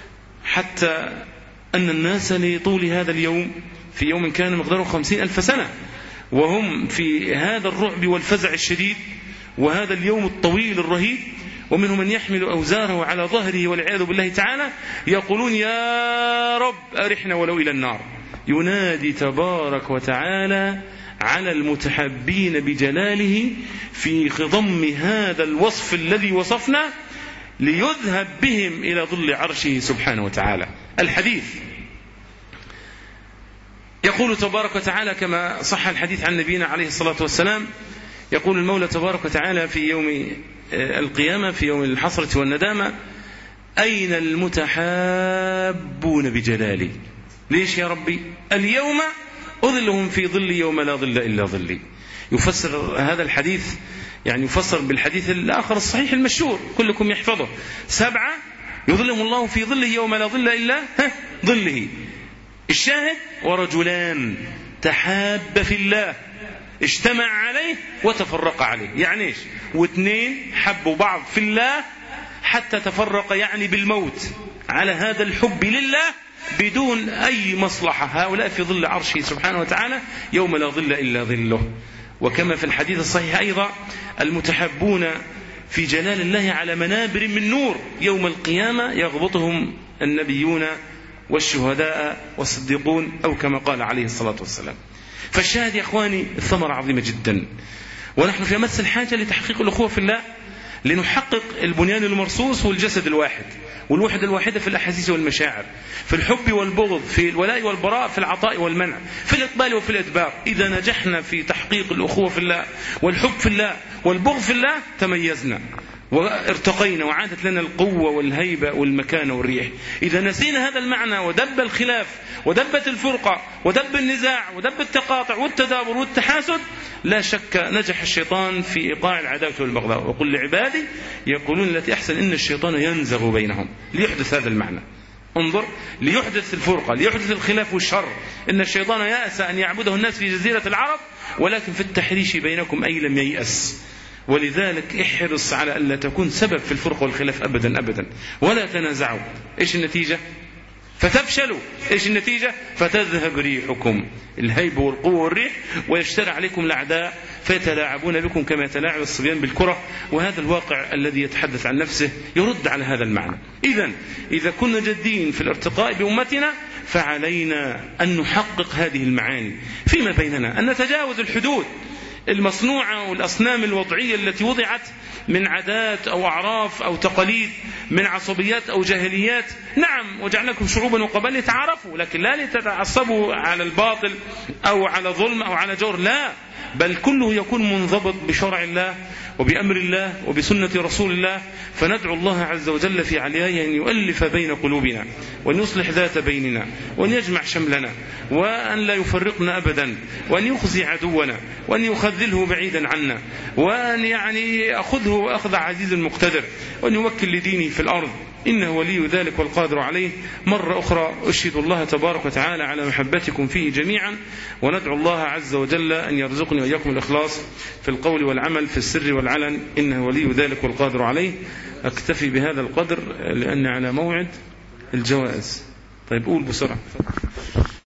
حتى أن الناس لطول هذا اليوم في يوم كان مقداره 50,000 سنة وهم في هذا الرعب والفزع الشديد وهذا اليوم الطويل الرهيب، ومنهم من يحمل أوزاره على ظهره والعياذ بالله تعالى، يقولون يا رب أرحنا ولو إلى النار. ينادي تبارك وتعالى على المتحبين بجلاله في خضم هذا الوصف الذي وصفنا ليذهب بهم إلى ظل عرشه سبحانه وتعالى. الحديث يقول تبارك وتعالى كما صح الحديث عن نبينا عليه الصلاة والسلام، يقول المولى تبارك وتعالى في يوم القيامة في يوم الحسرة والندامة أين المتحابون بجلالي؟ ليش يا ربي؟ اليوم أظلهم في ظلي يوم لا ظل إلا ظلي. يفسر هذا الحديث يعني يفسر بالحديث الآخر الصحيح المشهور كلكم يحفظه: 7 يظلهم الله في ظله يوم لا ظل إلا ظله. الشاهد: ورجلان تحاب في الله اجتمع عليه وتفرق عليه. يعني ايش؟ واثنين حبوا بعض في الله حتى تفرق، يعني بالموت على هذا الحب لله بدون أي مصلحة. هؤلاء في ظل عرشه سبحانه وتعالى يوم لا ظل إلا ظله. وكما في الحديث الصحيح أيضا: المتحبون في جلال الله على منابر من نور يوم القيامة يغبطهم النبيون والشهداء والصديقون، أو كما قال عليه الصلاة والسلام. فالشاهد يا أخواني الثمرة عظيمة جدا، ونحن في أمس الحاجة لتحقيق الأخوة في الله لنحقق البنيان المرصوص والجسد الواحد والوحدة الواحدة في الأحاسيس والمشاعر، في الحب والبغض، في الولاء والبراء، في العطاء والمنع، في الإقبال وفي الإدبار. إذا نجحنا في تحقيق الأخوة في الله والحب في الله والبغض في الله تميزنا وارتقينا وعادت لنا القوة والهيبة والمكانة والريح. إذا نسينا هذا المعنى ودب الخلاف ودبت الفرقة ودب النزاع ودب التقاطع والتدابر والتحاسد، لا شك نجح الشيطان في إيقاع العداوة والبغضاء. وقل لعبادي يقولون التي أحسن إن الشيطان ينزغ بينهم ليحدث هذا المعنى. انظر، ليحدث الفرقة، ليحدث الخلاف والشر. إن الشيطان يأس أن يعبده الناس في جزيرة العرب، ولكن في التحريش بينكم أي لم ييأس. ولذلك احرص على ألا تكون سبب في الفرقة والخلاف أبدا أبدا، ولا تنازعوا. إيش النتيجة؟ فتفشلوا. إيش النتيجة؟ فتذهب ريحكم، الهيبة والقوة والريح، ويشترع عليكم الأعداء فيتلاعبون بكم كما يتلاعب الصبيان بالكرة. وهذا الواقع الذي يتحدث عن نفسه يرد على هذا المعنى. إذا كنا جادين في الارتقاء بأمتنا فعلينا أن نحقق هذه المعاني فيما بيننا، أن نتجاوز الحدود المصنوعة والأصنام الوضعية التي وضعت من عادات أو أعراف أو تقاليد، من عصبيات أو جاهليات. نعم، وجعلناكم شعوبا وقبائل لتعارفوا، لكن لا لتتعصبوا على الباطل أو على ظلم أو على جور، لا، بل كله يكون منضبط بشرع الله وبأمر الله وبسنة رسول الله. فندعو الله عز وجل في عليائه أن يؤلف بين قلوبنا، وأن يصلح ذات بيننا، وأن يجمع شملنا، وأن لا يفرقنا أبدا، وأن يخزي عدونا، وأن يخذله بعيدا عنا، وأن يأخذه أخذ عزيز مقتدر، وأن يوكل لدينه في الأرض، إنه ولي ذلك والقادر عليه. مرة أخرى أشهد الله تبارك وتعالى على محبتكم فيه جميعا، وندعو الله عز وجل أن يرزقني وإياكم الإخلاص في القول والعمل في السر والعلن، إنه ولي ذلك والقادر عليه. أكتفي بهذا القدر لأن على موعد الجوائز. طيب قول بسرعة.